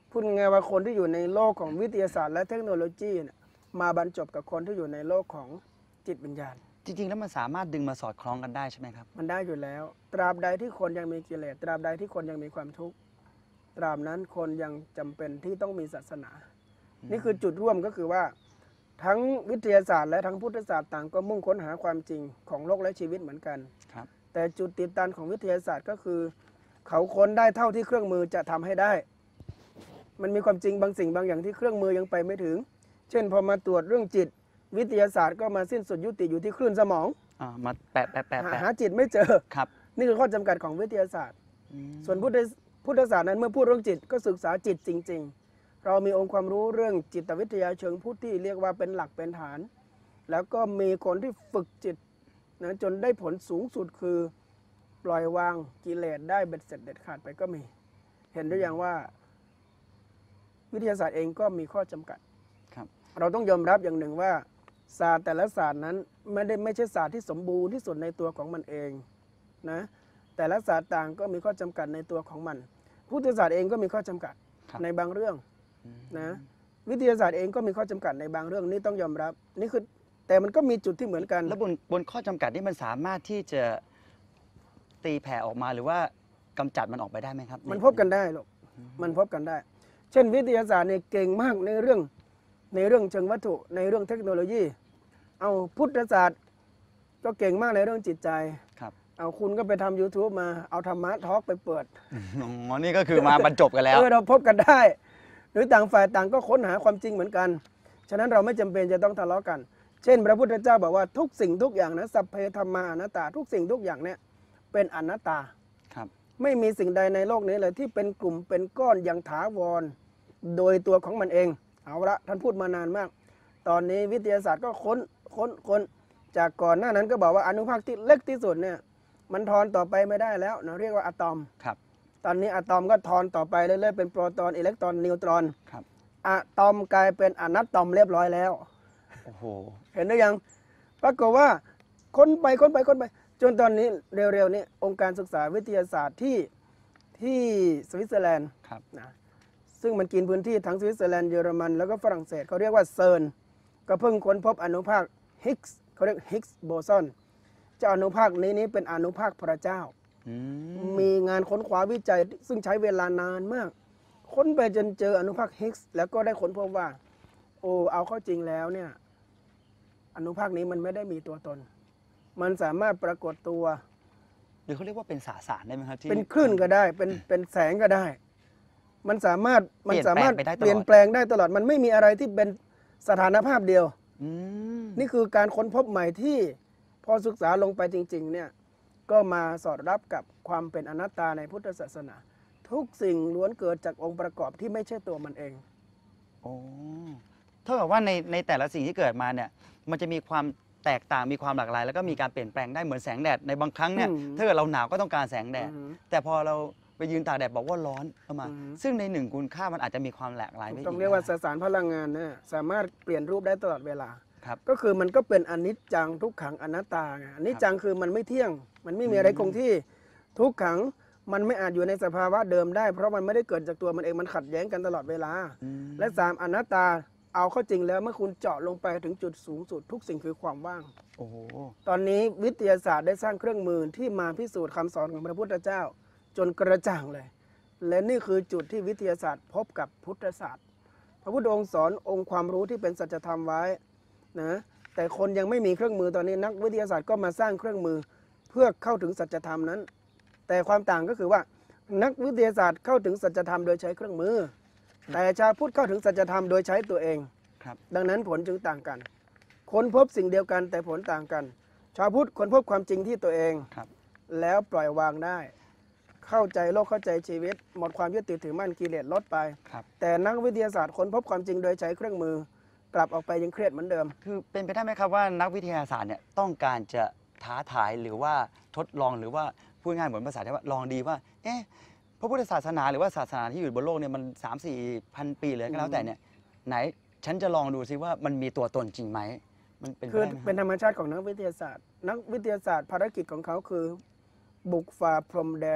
Speaker 3: พูดง่ายๆว่าคนที่อยู่ในโลกของวิทยาศาสตร์และเทคโนโลยีเนี่ยมาบรรจบกับคนที่อยู่ในโลกของจิตวิญญาณ
Speaker 2: จริงๆแล้วมันสามารถดึงมาสอดคล้องกันได้ใช่ไหมครับ
Speaker 3: มันได้อยู่แล้ว ตราบใดที่คนยังมีกิเลสตราบใดที่คนยังมีความทุกข์ตราบนั้นคนยังจำเป็นที่ต้องมีศาสนา นี่คือจุดร่วมก็คือว่า ทั้งวิทยาศาสตร์และทั้งพุทธศาสตร์ต่างก็มุ่งค้นหาความจริงของโลกและชีวิตเหมือนกัน
Speaker 2: ครับ
Speaker 3: แต่จุดติดตันของวิทยาศาสตร์ก็คือ เขาค้นได้เท่าที่เครื่องมือจะทำให้ได้ มันมีความจริงบางสิ่งบางอย่างที่เครื่องมือยังไปไม่ถึง เช่นพอมาตรวจเรื่องจิต วิทยาศาสตร์ก็มาสิ้นสุดยุติอยู่ที่คลื่นสมอง
Speaker 2: มาแปะแปะแปะแปะ
Speaker 3: หาจิตไม่เจอ
Speaker 2: ครับ
Speaker 3: นี่คือข้อจำกัดของวิทยาศาสตร์
Speaker 2: อืม
Speaker 3: ส่วนพุทธศาสตร์นั้นเมื่อพูดเรื่องจิตก็ศึกษาจิตจริง ๆ เรามีองค์ความรู้เรื่องจิตวิทยาเชิงพุทธที่เรียกว่าเป็นหลักเป็นฐาน แล้วก็มีคนที่ฝึกจิตนะจนได้ผลสูงสุดคือปล่อยวางกิเลสได้เบ็ดเสร็จเด็ดขาดไปก็มี เห็นได้อย่างว่า วิทยาศาสตร์เองก็มีข้อจำกัด
Speaker 2: ครับ
Speaker 3: เราต้องยอมรับอย่างหนึ่งว่าศาสตร์แต่ละศาสตร์นั้นไม่ใช่ศาสตร์ที่สมบูรณ์ที่สุดในตัวของมันเองนะแต่ละศาสตร์ต่างก็มีข้อจำกัดในตัวของมัน พุทธศาสตร์เองก็มีข้อจำกัด
Speaker 2: ครับ
Speaker 3: ในบางเรื่องนะวิทยาศาสตร์เองก็มีข้อจำกัดในบางเรื่องนี่ต้องยอมรับนี่คือแต่มันก็มีจุดที่เหมือนกัน
Speaker 2: แล้วบนข้อจำกัดนี่มันสามารถที่จะตีแผ่ออกมาหรือว่ากำจัดมันออกไปได้ไหมครับ
Speaker 3: มันพบกันได้ลูกมันพบกันได้ เช่นวิทยาศาสตร์เนี่ยเก่งมากในเรื่องเชิงวัตถุในเรื่องเทคโนโลยี เอาพุทธศาสตร์ก็เก่งมากในเรื่องจิตใจ
Speaker 2: ครับ
Speaker 3: เอาคุณก็ไปทำ YouTube มาเอาธรรมะทอล์กไปเปิด
Speaker 2: อ๋อนี่ก็คือมาบรรจบกันแล้ว
Speaker 3: เราพบกันได้ หรือต่างฝ่ายต่างก็ค้นหาความจริงเหมือนกัน ฉะนั้นเราไม่จำเป็นจะต้องทะเลาะกัน เช่น พระพุทธเจ้าบอกว่าทุกสิ่งทุกอย่างนะสัพเพธัมมาอนัตตาทุกสิ่งทุกอย่างเนี่ยเป็นอนัตตา
Speaker 2: ครับ
Speaker 3: ไม่มีสิ่งใดในโลกนี้เลยที่เป็นกลุ่มเป็นก้อนอย่างถาวร โดยตัวของมันเอง เอาละท่านพูดมานานมาก ตอนนี้วิทยาศาสตร์ก็ค้นจากก่อนหน้านั้นก็บอกว่าอนุภาคที่เล็กที่สุดเนี่ยมันทอนต่อไปไม่ได้แล้วนะเรียกว่าอะตอม
Speaker 2: ครับ
Speaker 3: ตอนนี้อะตอมก็ทอนต่อไปเรื่อยๆเป็นโปรตอนอิเล็กตรอนนิวตรอน
Speaker 2: ครับ
Speaker 3: อะตอมกลายเป็นอนัตตอมเรียบร้อยแล้ว
Speaker 2: โอ้โห
Speaker 3: เห็นหรือยังปรากฏว่าค้นไปจนตอนนี้เร็วๆนี้องค์การศึกษาวิทยาศาสตร์ที่สวิตเซอร์แลนด์
Speaker 2: ครับ
Speaker 3: นะซึ่งมันกินพื้นที่ทั้งสวิตเซอร์แลนด์เยอรมันแล้วก็ฝรั่งเศสเขาเรียกว่าเซิร์นก็เพิ่งค้นพบอนุภาคฮิกส์เขาเรียกฮิกส์โบซอนเจ้าอนุภาคนี้เป็นอนุภาคพระเจ้า
Speaker 2: อืม
Speaker 3: มีงานค้นคว้าวิจัยซึ่งใช้เวลานานมาก ค้นไปจนเจออนุภาคฮิกส์แล้วก็ได้ค้นพบว่า โอ้เอาเข้าจริงแล้วเนี่ยอนุภาคนี้มันไม่ได้มีตัวตน มันสามารถปรากฏตัว
Speaker 2: หรือเขาเรียกว่าเป็นสสารได้ไหมครับที่
Speaker 3: เป็นคลื่นก็ได้เป็นแสงก็ได้ มันสามารถ
Speaker 2: เปลี่ยนแปลงไปได้ตลอด
Speaker 3: เปลี่ยนแปลงได้ตลอด มันไม่มีอะไรที่เป็นสถานภาพเดียว
Speaker 2: อืม
Speaker 3: นี่คือการค้นพบใหม่ที่พอศึกษาลงไปจริงๆเนี่ยก็มาสอดรับกับความเป็นอนัตตาในพุทธศาสนา ทุกสิ่งล้วนเกิดจากองค์ประกอบที่ไม่ใช่ตัวมันเอง
Speaker 2: โอ้เท่ากับว่าในแต่ละสิ่งที่เกิดมาเนี่ยมันจะมีความแตกต่างมีความหลากหลาย แล้วก็มีการเปลี่ยนแปลงได้เหมือนแสงแดดในบางครั้งเนี่ย
Speaker 3: อืม
Speaker 2: ถ้าเกิดเราหนาวก็ต้องการแสงแดด
Speaker 3: อือฮึ
Speaker 2: แต่พอเราไปยืนตากแดดบอกว่าร้อนเข้ามา
Speaker 3: อือฮึ
Speaker 2: ซึ่งในหนึ่งคุณค่ามันอาจจะมีความหลากหลายไป
Speaker 3: ต้องเรียกว่าสสารพลังงานเนี่ยสามารถเปลี่ยนรูปได้ตลอดเวลา
Speaker 2: ครับ
Speaker 3: ก็คือมันก็เป็นอนิจจังทุกขังอนัตตาไงอนิจจังคือมันไม่เที่ยง มันไม่มีอะไรคงที่ ทุกขังมันไม่อาจอยู่ในสภาวะเดิมได้ เพราะมันไม่ได้เกิดจากตัวมันเองมันขัดแย้งกันตลอดเวลา
Speaker 2: อืม
Speaker 3: และสามอนัตตาเอาเข้าจริงแล้วเมื่อคุณเจาะลงไปถึงจุดสูงสุดทุกสิ่งคือความว่าง
Speaker 2: โอ้โห
Speaker 3: ตอนนี้วิทยาศาสตร์ได้สร้างเครื่องมือที่มาพิสูจน์คำสอนของพระพุทธเจ้า จนกระจ่างเลย และนี่คือจุดที่วิทยาศาสตร์พบกับพุทธศาสตร์ พระพุทธองค์สอนองค์ความรู้ที่เป็นสัจธรรมไว้นะแต่คนยังไม่มีเครื่องมือตอนนี้นักวิทยาศาสตร์ก็มาสร้างเครื่องมือเพื่อเข้าถึงสัจธรรมนั้น แต่ความต่างก็คือว่า นักวิทยาศาสตร์เข้าถึงสัจธรรมโดยใช้เครื่องมือ แต่ชาวพุทธเข้าถึงสัจธรรมโดยใช้ตัวเอง
Speaker 2: ครับ
Speaker 3: ดังนั้นผลจึงต่างกัน ค้นพบสิ่งเดียวกันแต่ผลต่างกัน ชาวพุทธค้นพบความจริงที่ตัวเอง
Speaker 2: ครับ
Speaker 3: แล้วปล่อยวางได้ เข้าใจโลกเข้าใจชีวิต หมดความยึดติดถือมั่นกิเลสลดไป
Speaker 2: ครับ
Speaker 3: แต่นักวิทยาศาสตร์ค้นพบความจริงโดยใช้เครื่องมือ กลับออกไปยังเครียดเหมือนเดิม
Speaker 2: คือเป็นไปได้ไหมครับว่านักวิทยาศาสตร์เนี่ยต้องการจะท้าทายหรือว่าทดลองหรือว่าพูดง่ายเหมือนภาษาไทยว่าลองดีว่าเอ๊ะพระพุทธศาสนาหรือว่าศาสนาที่อยู่บนโลกเนี่ยมัน 3-4 พันปีเลยก็แล้วแต่เนี่ยไหนฉันจะลองดูซิว่ามันมีตัวตนจริงไหมมันเป็นไป
Speaker 3: คือ
Speaker 2: ได้ไหม
Speaker 3: เป็นธรรมชาติของนักวิทยาศาสตร์ นักวิทยาศาสตร์ภารกิจของเขาคือ บุกฝ่าพรมแดน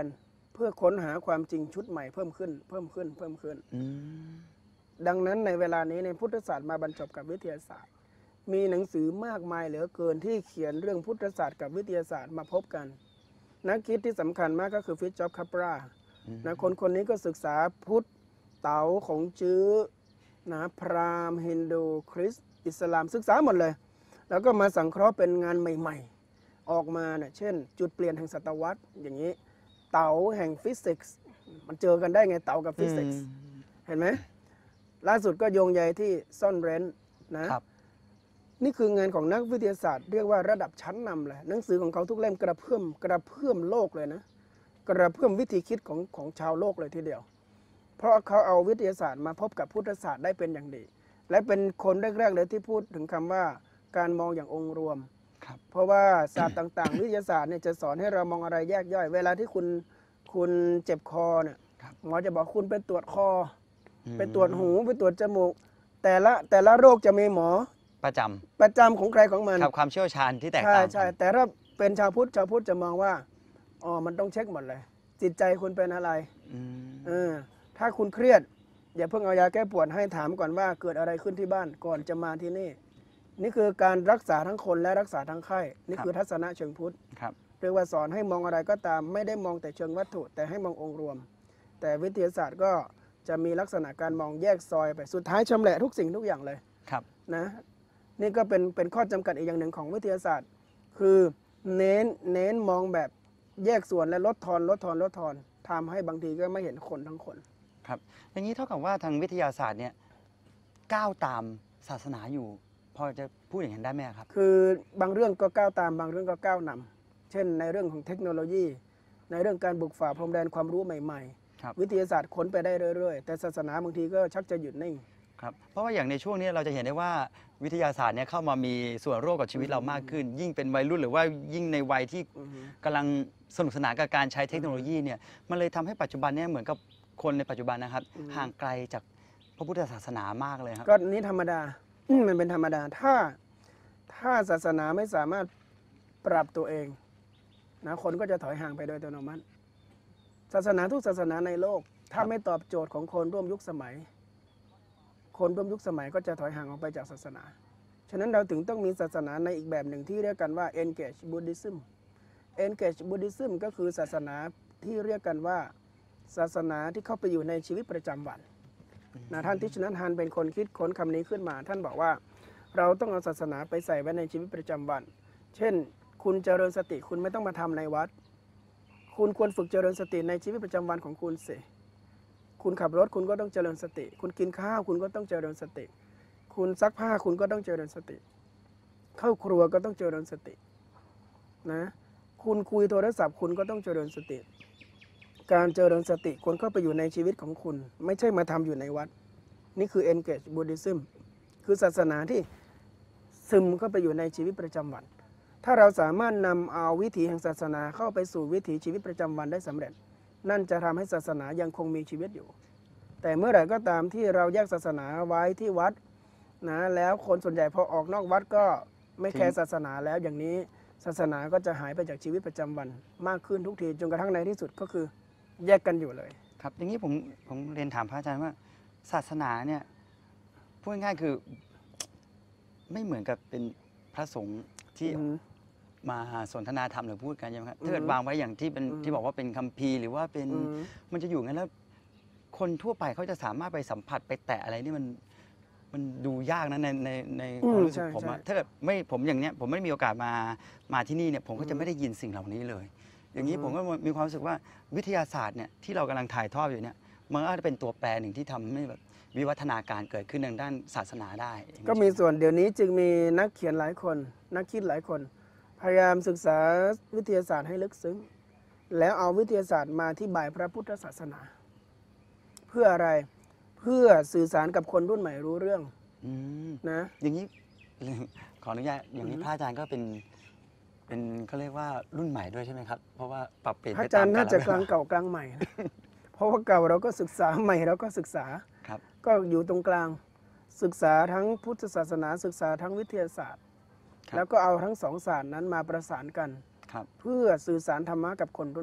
Speaker 3: เพื่อค้นหาความจริงชุดใหม่เพิ่มขึ้นเพิ่มขึ้นเพิ่มขึ้น ดังนั้นในเวลานี้ในพุทธศาสตร์มาบรรจบกับวิทยาศาสตร์ มีหนังสือมากมายเหลือเกินที่เขียนเรื่องพุทธศาสตร์กับวิทยาศาสตร์มาพบกัน นักคิดที่สำคัญมากก็คือฟิตจ็อบคาปรานะคนนี้ก็ศึกษาพุทธเต๋าของจื้อนะพราหมณ์ฮินดูคริสต์อิสลามศึกษาหมดเลย แล้วก็มาสังเคราะห์เป็นงานใหม่ๆออกมาเนี่ยเช่นจุดเปลี่ยนแห่งศตวรรษอย่างนี้เต๋าแห่งฟิสิกส์มันเจอกันได้ไงเต๋ากับฟิสิกส์เห็นไหมล่าสุดก็โยงใยที่ซ่อนเร้นนะครับนี่คืองานของนักวิทยาศาสตร์เรียกว่าระดับชั้นนำเลยหนังสือของเขาทุกเล่มกระเพื่อมโลกเลยนะกระเพื่อมวิธีคิดของชาวโลกเลยทีเดียวเพราะเขาเอาวิทยาศาสตร์มาพบกับพุทธศาสตร์ได้เป็นอย่างดีและเป็นคนแรกๆเลยที่พูดถึงคำว่าการมองอย่างองค์รวมเพราะว่าศาสตร์ต่างๆ วิทยาศาสตร์เนี่ยจะสอนให้เรามองอะไรแยกย่อยเวลาที่คุณเจ็บคอเนี่ยหมอจะบอกคุณไปตรวจคอไปตรวจหูไปตรวจจมูกแต่ละโรคจะมีหมอ
Speaker 2: ประจ
Speaker 3: ำของใครของมัน
Speaker 2: ครับความเชี่ยวชาญที่แตกต่าง
Speaker 3: ใช่แต่ถ้าเป็นชาวพุทธจะมองว่าอ๋อมันต้องเช็คหมดเลยจิตใจคุณเป็นอะไรถ้าคุณเครียดอย่าเพิ่งเอายาแก้ปวดให้ถามก่อนว่าเกิดอะไรขึ้นที่บ้านก่อนจะมาที่นี่นี่คือการรักษาทั้งคนและรักษาทั้งไข้นี่คือทัศนะเชิงพุทธเรียกว่าสอนให้มองอะไรก็ตามไม่ได้มองแต่เชิงวัตถุแต่ให้มององค์รวมแต่วิทยาศาสตร์ก็จะมีลักษณะการมองแยกซอยไปสุดท้ายชำแหละทุกสิ่งทุกอย่างเลยนะนี่ก็เป็นข้อจำกัดอีกอย่างหนึ่งของวิทยาศาสตร์คือเน้นมองแบบแยกส่วนและลดทอนทำให้บางทีก็ไม่เห็นคนทั้งคน
Speaker 2: ครับอย่างนี้เท่ากับว่าทางวิทยาศาสตร์เนี่ยก้าวตามศาสนาอยู่พอจะพูดอย่างนั้นได้ไหมครับ
Speaker 3: คือบางเรื่องก็ก้าวตามบางเรื่องก็ก้าวนำเช่นในเรื่องของเทคโนโลยีในเรื่องการบุกฝ่าพรมแดนความรู้ใหม่ๆวิทยาศาสตร์ค้นไปได้เรื่อยๆแต่ศาสนาบางทีก็ชักจะหยุดนิ่ง
Speaker 2: ครับเพราะว่าอย่างในช่วงนี้เราจะเห็นได้ว่าวิทยาศาสตร์เนี่ยเข้ามามีส่วนร่วมกับชีวิตเรามากขึ้นยิ่งเป็นวัยรุ่นหรือว่ายิ่งในวัยที่กำลังสนุกสนานกับการใช้เทคโนโลยีเนี่ยมันเลยทำให้ปัจจุบันเนี่ยเหมือนกับคนในปัจจุบันนะครับห่างไกลจากพระพุทธศาสนามากเลยครับ
Speaker 3: ก็นี้ธรรมดามันเป็นธรรมดาถ้าศาสนาไม่สามารถปรับตัวเองนะคนก็จะถอยห่างไปโดยอัตโนมัติศาสนาทุกศาสนาในโลกถ้าไม่ตอบโจทย์ของคนร่วมยุคสมัยคนร่วมยุคสมัยก็จะถอยห่างออกไปจากศาสนาฉะนั้นเราถึงต้องมีศาสนาในอีกแบบหนึ่งที่เรียกกันว่า Engage Buddhism Engage Buddhism ก็คือศาสนาที่เรียกกันว่าศาสนาที่เข้าไปอยู่ในชีวิตประจำวันนะท่านทิชนัท ฮันเป็นคนคิดค้นคำนี้ขึ้นมาท่านบอกว่าเราต้องเอาศาสนาไปใส่ไว้ในชีวิตประจำวันเช่นคุณเจริญสติคุณไม่ต้องมาทำในวัดคุณควรฝึกเจริญสติในชีวิตประจำวันของคุณสิคุณขับรถคุณก็ต้องเจริญสติคุณกินข้าวคุณก็ต้องเจริญสติคุณซักผ้าคุณก็ต้องเจริญสติเข้าครัวก็ต้องเจริญสตินะคุณคุยโทรศัพท์คุณก็ต้องเจริญสติการเจริญสติควรเข้าไปอยู่ในชีวิตของคุณไม่ใช่มาทำอยู่ในวัดนี่คือ Engage Buddhism คือศาสนาที่ซึมเข้าไปอยู่ในชีวิตประจำวันถ้าเราสามารถนำเอาวิถีแห่งศาสนาเข้าไปสู่วิถีชีวิตประจำวันได้สำเร็จนั่นจะทำให้ศาสนายังคงมีชีวิตอยู่แต่เมื่อไหร่ก็ตามที่เราแยกศาสนาไว้ที่วัดนะแล้วคนส่วนใหญ่พอออกนอกวัดก็ไม่แคร์ศาสนาแล้วอย่างนี้ศาสนาก็จะหายไปจากชีวิตประจำวันมากขึ้นทุกทีจนกระทั่งในที่สุดก็คือแยกกันอยู่เลย
Speaker 2: ครับอย่างนี้ผมเรียนถามพระอาจารย์ว่าศาสนาเนี่ยพูดง่ายๆคือไม่เหมือนกับเป็นพระสงฆ์ที่มาสนทนาธรรมหรือพูดกันใช่ไหมครับถ้าเกิดวางไว้อย่างที่เป็นที่บอกว่าเป็นคัมภีร์หรือว่าเป็นมันจะอยู่งั้นแล้วคนทั่วไปเขาจะสามารถไปสัมผัสไปแตะอะไรนี่มันดูยากนะในความรู้สึกผมถ้าเกิดไม่ผมอย่างเนี้ยผมไม่มีโอกาสมาที่นี่เนี่ยผมก็จะไม่ได้ยินสิ่งเหล่านี้เลยอย่างนี้ผมก็มีความรู้สึกว่าวิทยาศาสตร์เนี่ยที่เรากำลังถ่ายทอดอยู่เนี่ยมันก็จะเป็นตัวแปรหนึ่งที่ทำให้แบบวิวัฒนาการเกิดขึ้นทางด้านศาสนาได้
Speaker 3: ก็มีส่วนเดี๋ยวนี้จึงมีนักเขียนหลายคนนักคิดหลายคนพยายามศึกษาวิทยาศาสตร์ให้ลึกซึ้งแล้วเอาวิทยาศาสตร์มาอธิบายพระพุทธศาสนาเพื่ออะไรเพื่อสื่อสารกับคนรุ่นใหม่รู้เรื่องนะ
Speaker 2: อย่างนี้ขออนุญาตอย่างนี้พระอาจารย์ก็เป็นเขาเรียกว่ารุ่นใหม่ด้วยใช่ไหมครับเพราะว่าปรับเปลี่ยน
Speaker 3: พระอาจารย์น่าจะกลางเก่ากลางใหม่เพราะว่าเก่าเราก็ศึกษาใหม่เราก็ศึกษาก็อยู่ตรงกลางศึกษาทั้งพุทธศาสนาศึกษาทั้งวิทยาศาสตร์แล้วก็เอาทั้งสองศาสตร์นั้นมาประสานกันเพื่อสื่อสารธรรมะกับคนรุ่นใหม่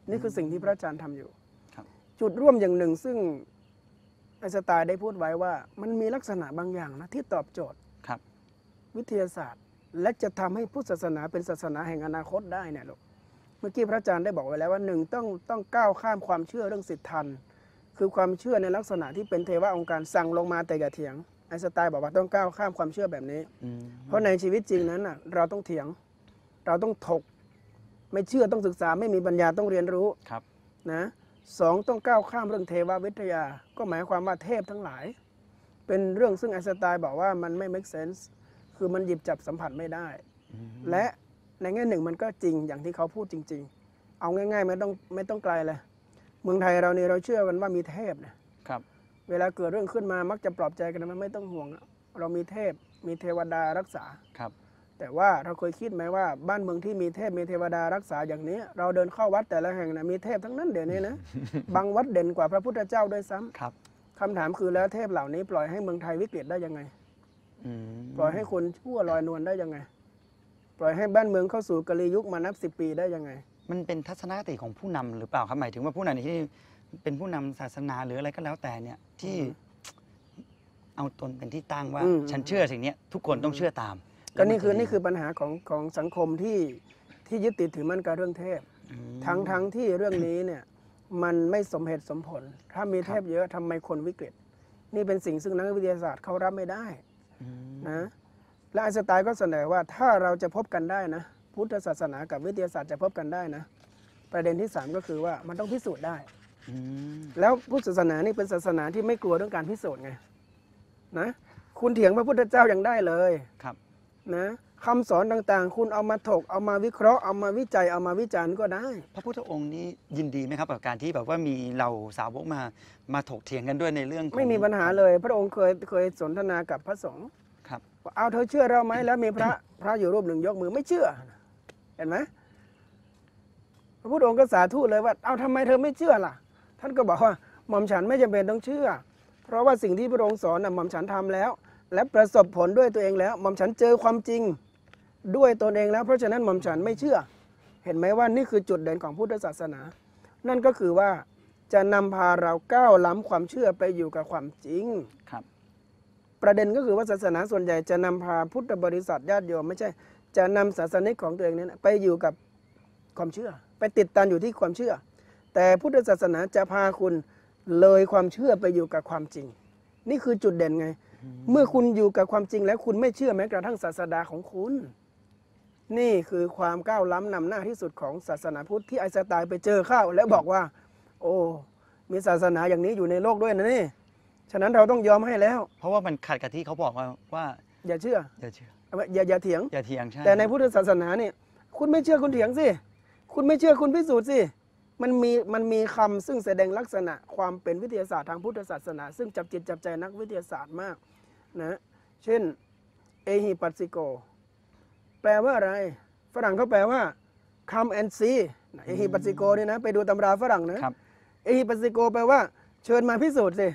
Speaker 3: นี่คือสิ่งที่พระอาจารย์ทำอยู่
Speaker 2: ครับ
Speaker 3: จุดร่วมอย่างหนึ่งซึ่งไอน์สไตน์ได้พูดไว้ว่ามันมีลักษณะบางอย่างนะที่ตอบโจทย์
Speaker 2: ครับ
Speaker 3: วิทยาศาสตร์ และจะทำให้พุทธศาสนาเป็นศาสนาแห่งอนาคตได้เนี่ยลูกเมื่อกี้พระอาจารย์ได้บอกไว้แล้วว่าหนึ่งต้องก้าวข้ามความเชื่อเรื่องสิทธิทันคือความเชื่อในลักษณะที่เป็นเทวะองค์การสั่งลงมาแต่อย่าเถียงไอน์สไตน์บอกว่าต้องก้าวข้ามความเชื่อแบบนี้ เพราะในชีวิตจริงนั้นน่ะเราต้องเถียง เราต้องถก ไม่เชื่อต้องศึกษาไม่มีปัญญาต้องเรียนรู้
Speaker 2: ครับ
Speaker 3: นะสองต้องก้าวข้ามเรื่องเทววิทยา ก็หมายความว่าเทพทั้งหลาย เป็นเรื่องซึ่งไอน์สไตน์บอกว่ามันไม่ make sense คือมันหยิบจับสัมผัสไม่ได้ และในแง่หนึ่งมันก็จริงอย่างที่เขาพูดจริง ๆ เอาง่ายๆไม่ต้องไกลเลยเมืองไทยเราเนี่ยเราเชื่อกันว่ามีเทพเนี่ย
Speaker 2: ครับ
Speaker 3: เวลาเกิดเรื่องขึ้นมามักจะปลอบใจกันว่าไม่ต้องห่วง เรามีเทพมีเทวดารักษา
Speaker 2: ครับ
Speaker 3: แต่ว่าเราเคยคิดไหมว่าบ้านเมืองที่มีเทพมีเทวดารักษาอย่างนี้ เราเดินเข้าวัดแต่ละแห่งนะมีเทพทั้งนั้นเดี๋ยวนี้นะ บางวัดเด่นกว่าพระพุทธเจ้าด้วยซ้ำ
Speaker 2: ครับ
Speaker 3: คำถามคือแล้วเทพเหล่านี้ปล่อยให้เมืองไทยวิกฤตได้ยังไง ปล่อยให้คนชั่วลอยนวลได้ยังไง ปล่อยให้บ้านเมืองเข้าสู่กาลียุคมานับ10 ปีได้ยังไง
Speaker 2: มันเป็นทัศนคติของผู้นำหรือเปล่าครับหมายถึงว่าผู้นำที่เป็นผู้นำศาสนาหรืออะไรก็แล้วแต่เนี่ยที่เอาตนเป็นที่ตั้งว่า ฉันเชื่อสิ่งนี้ทุกคนต้องเชื่อตาม
Speaker 3: ก็นี่คือปัญหาของสังคมที่ยึดติดถือมั่นกับเรื่องเทพ ทั้งที่เรื่องนี้เนี่ยมันไม่สมเหตุสมผล ถ้ามีเทพเยอะทำไมคนวิกฤต นี่เป็นสิ่งซึ่งนักวิทยาศาสตร์เขารับไม่ได้นะและไอน์สไตน์ก็เสนอว่าถ้าเราจะพบกันได้นะพุทธศาสนากับวิทยาศาสตร์จะพบกันได้นะประเด็นที่3ก็คือว่ามันต้องพิสูจน์ได้ แล้วพุทธศาสนานี่เป็นศาสนาที่ไม่กลัวเรื่องการพิสูจน์ไงนะคุณเถียงพระพุทธเจ้ายังได้เลย
Speaker 2: ครับ
Speaker 3: นะคำสอนต่างๆ คุณเอามาถกเอามาวิเคราะห์เอามาวิจัยเอามาวิจารณ์ก็ได้
Speaker 2: พระพุทธองค์นี้ยินดีไหมครับกับการที่แบบว่ามีเราสาวกมาถกเถียงกันด้วยในเรื่องของ
Speaker 3: ไม่มีปัญหาเลย พระองค์เคยสนทนากับพระสงฆ์
Speaker 2: ครับ
Speaker 3: ว่าเอาเธอเชื่อเราไหมแล้วมีพระอยู่รูปหนึ่งยกมือไม่เชื่อ เห็นไหมพระพุทธองค์ก็สาธุเลยว่าเอาทำไมเธอไม่เชื่อล่ะ ท่านก็บอกว่าหม่อมฉันไม่จำเป็นต้องเชื่อ เพราะว่าสิ่งที่พระองค์สอนน่ะหม่อมฉันทำแล้ว และประสบผลด้วยตัวเองแล้วหม่อมฉันเจอความจริงด้วยตนเองแล้วเพราะฉะนั้นหม่อมฉันไม่เชื่อ เห็นไหมว่านี่คือจุดเด่นของพุทธศาสนา นั่นก็คือว่าจะนำพาเราก้าวล้ำความเชื่อไปอยู่กับความจริง
Speaker 2: ครับ
Speaker 3: ประเด็นก็คือว่าศาสนาส่วนใหญ่จะนำพาพุทธบริษัทญาติโยมไม่ใช่จะนำศาสนิกของตัวเองเนี่ยไปอยู่กับความเชื่อ ไปติดตันอยู่ที่ความเชื่อ แต่พุทธศาสนาจะพาคุณเลยความเชื่อไปอยู่กับความจริง นี่คือจุดเด่นไง เมื่อคุณอยู่กับความจริงแล้วคุณไม่เชื่อแม้กระทั่งศาสดาของคุณ นี่คือความก้าวล้ำนำหน้าที่สุดของศาสนาพุทธที่ไอน์สไตน์ไปเจอเข้าแล้วบอกว่า โอ้มีศาสนาอย่างนี้อยู่ในโลกด้วยนะนี่ฉะนั้นเราต้องยอมให้แล้ว
Speaker 2: เพราะว่ามันขัดกับที่เขาบอกว่า
Speaker 3: อย่าเชื่อ
Speaker 2: อย่าเชื่อ
Speaker 3: อย่าเถียง
Speaker 2: อย่าเถียงใช่
Speaker 3: แต่ในพุทธศาสนาเนี่ยคุณไม่เชื่อคุณเถียงสิคุณไม่เชื่อคุณพิสูจน์สิมันมีคำซึ่งแสดงลักษณะความเป็นวิทยาศาสตร์ทางพุทธศาสนา ซึ่งจับจิตจับใจนักวิทยาศาสตร์มากนะเช่นเอฮิปัสสิโกแปลว่าอะไรฝรั่งเขาแปลว่า come and see เอฮิปัสสิโกเนี่ยนะไปดูตำราฝรั่งนะครับ เอฮิปัสสิโกแปลว่าเชิญมาพิสูจน์สิ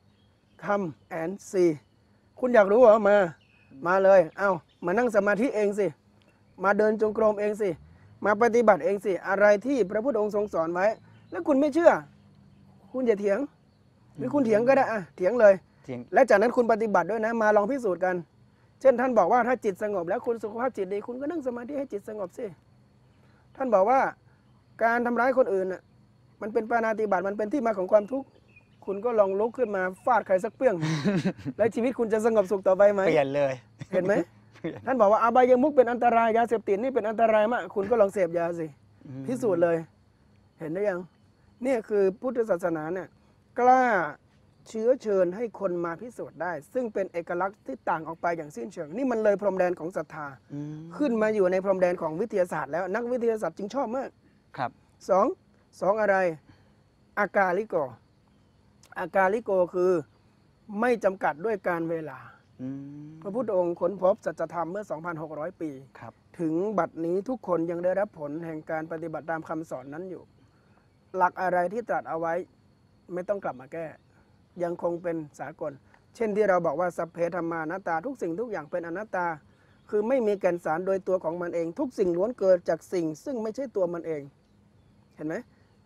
Speaker 3: come and see คุณอยากรู้เหรอมาเลยเอามานั่งสมาธิเองสิมาเดินจงกรมเองสิมาปฏิบัติเองสิอะไรที่พระพุทธองค์ทรงสอนไว้ แล้วคุณไม่เชื่อ คุณอย่าเถียง หรือคุณเถียงก็ได้อะเถียงเลย
Speaker 2: เถียง
Speaker 3: และจากนั้นคุณปฏิบัติด้วยนะมาลองพิสูจน์กัน เช่นท่านบอกว่าถ้าจิตสงบแล้วคุณสุขภาพจิตดีคุณก็นั่งสมาธิให้จิตสงบสิท่านบอกว่าการทำร้ายคนอื่นน่ะมันเป็นปาณาติบาตมันเป็นที่มาของความทุกข์คุณก็ลองลุกขึ้นมาฟาดใครสักเปี้ยง แล้วชีวิตคุณจะสงบสุขต่อไปไหม
Speaker 2: เปลี่ยนเลย
Speaker 3: เห็นไหม ท่านบอกว่าอบายมุขเป็นอันตรายยาเสพติดนี่เป็นอันตรายมากคุณก็ลองเสพยาสิพิสูจน์เลย เห็นได้ยังเนี่ยคือพุทธศาสนาเนี่ยกล้าเชื้อเชิญให้คนมาพิสูจน์ได้ ซึ่งเป็นเอกลักษณ์ที่ต่างออกไปอย่างสิ้นเชิงนี่มันเลยพรมแดนของศรัทธาขึ้นมาอยู่ในพรมแดนของวิทยาศาสตร์แล้วนักวิทยาศาสตร์จึงชอบมาก
Speaker 2: ครับ
Speaker 3: สองอะไรอากาลิโกอากาลิโกคือไม่จำกัดด้วยการเวลาพระพุทธองค์ค้นพบสัจธรรมเมื่อ 2,600 ปี
Speaker 2: ครับ
Speaker 3: ถึงบัดนี้ทุกคนยังได้รับผลแห่งการปฏิบัติตามคำสอนนั้นอยู่ หลักอะไรที่ตรัสเอาไว้ไม่ต้องกลับมาแก้ ยังคงเป็นสากล เช่นที่เราบอกว่าสัพเพธรรมานัตตาทุกสิ่งทุกอย่างเป็นอนัตตา คือไม่มีแก่นสารโดยตัวของมันเอง ทุกสิ่งล้วนเกิดจากสิ่งซึ่งไม่ใช่ตัวมันเอง เห็นไหม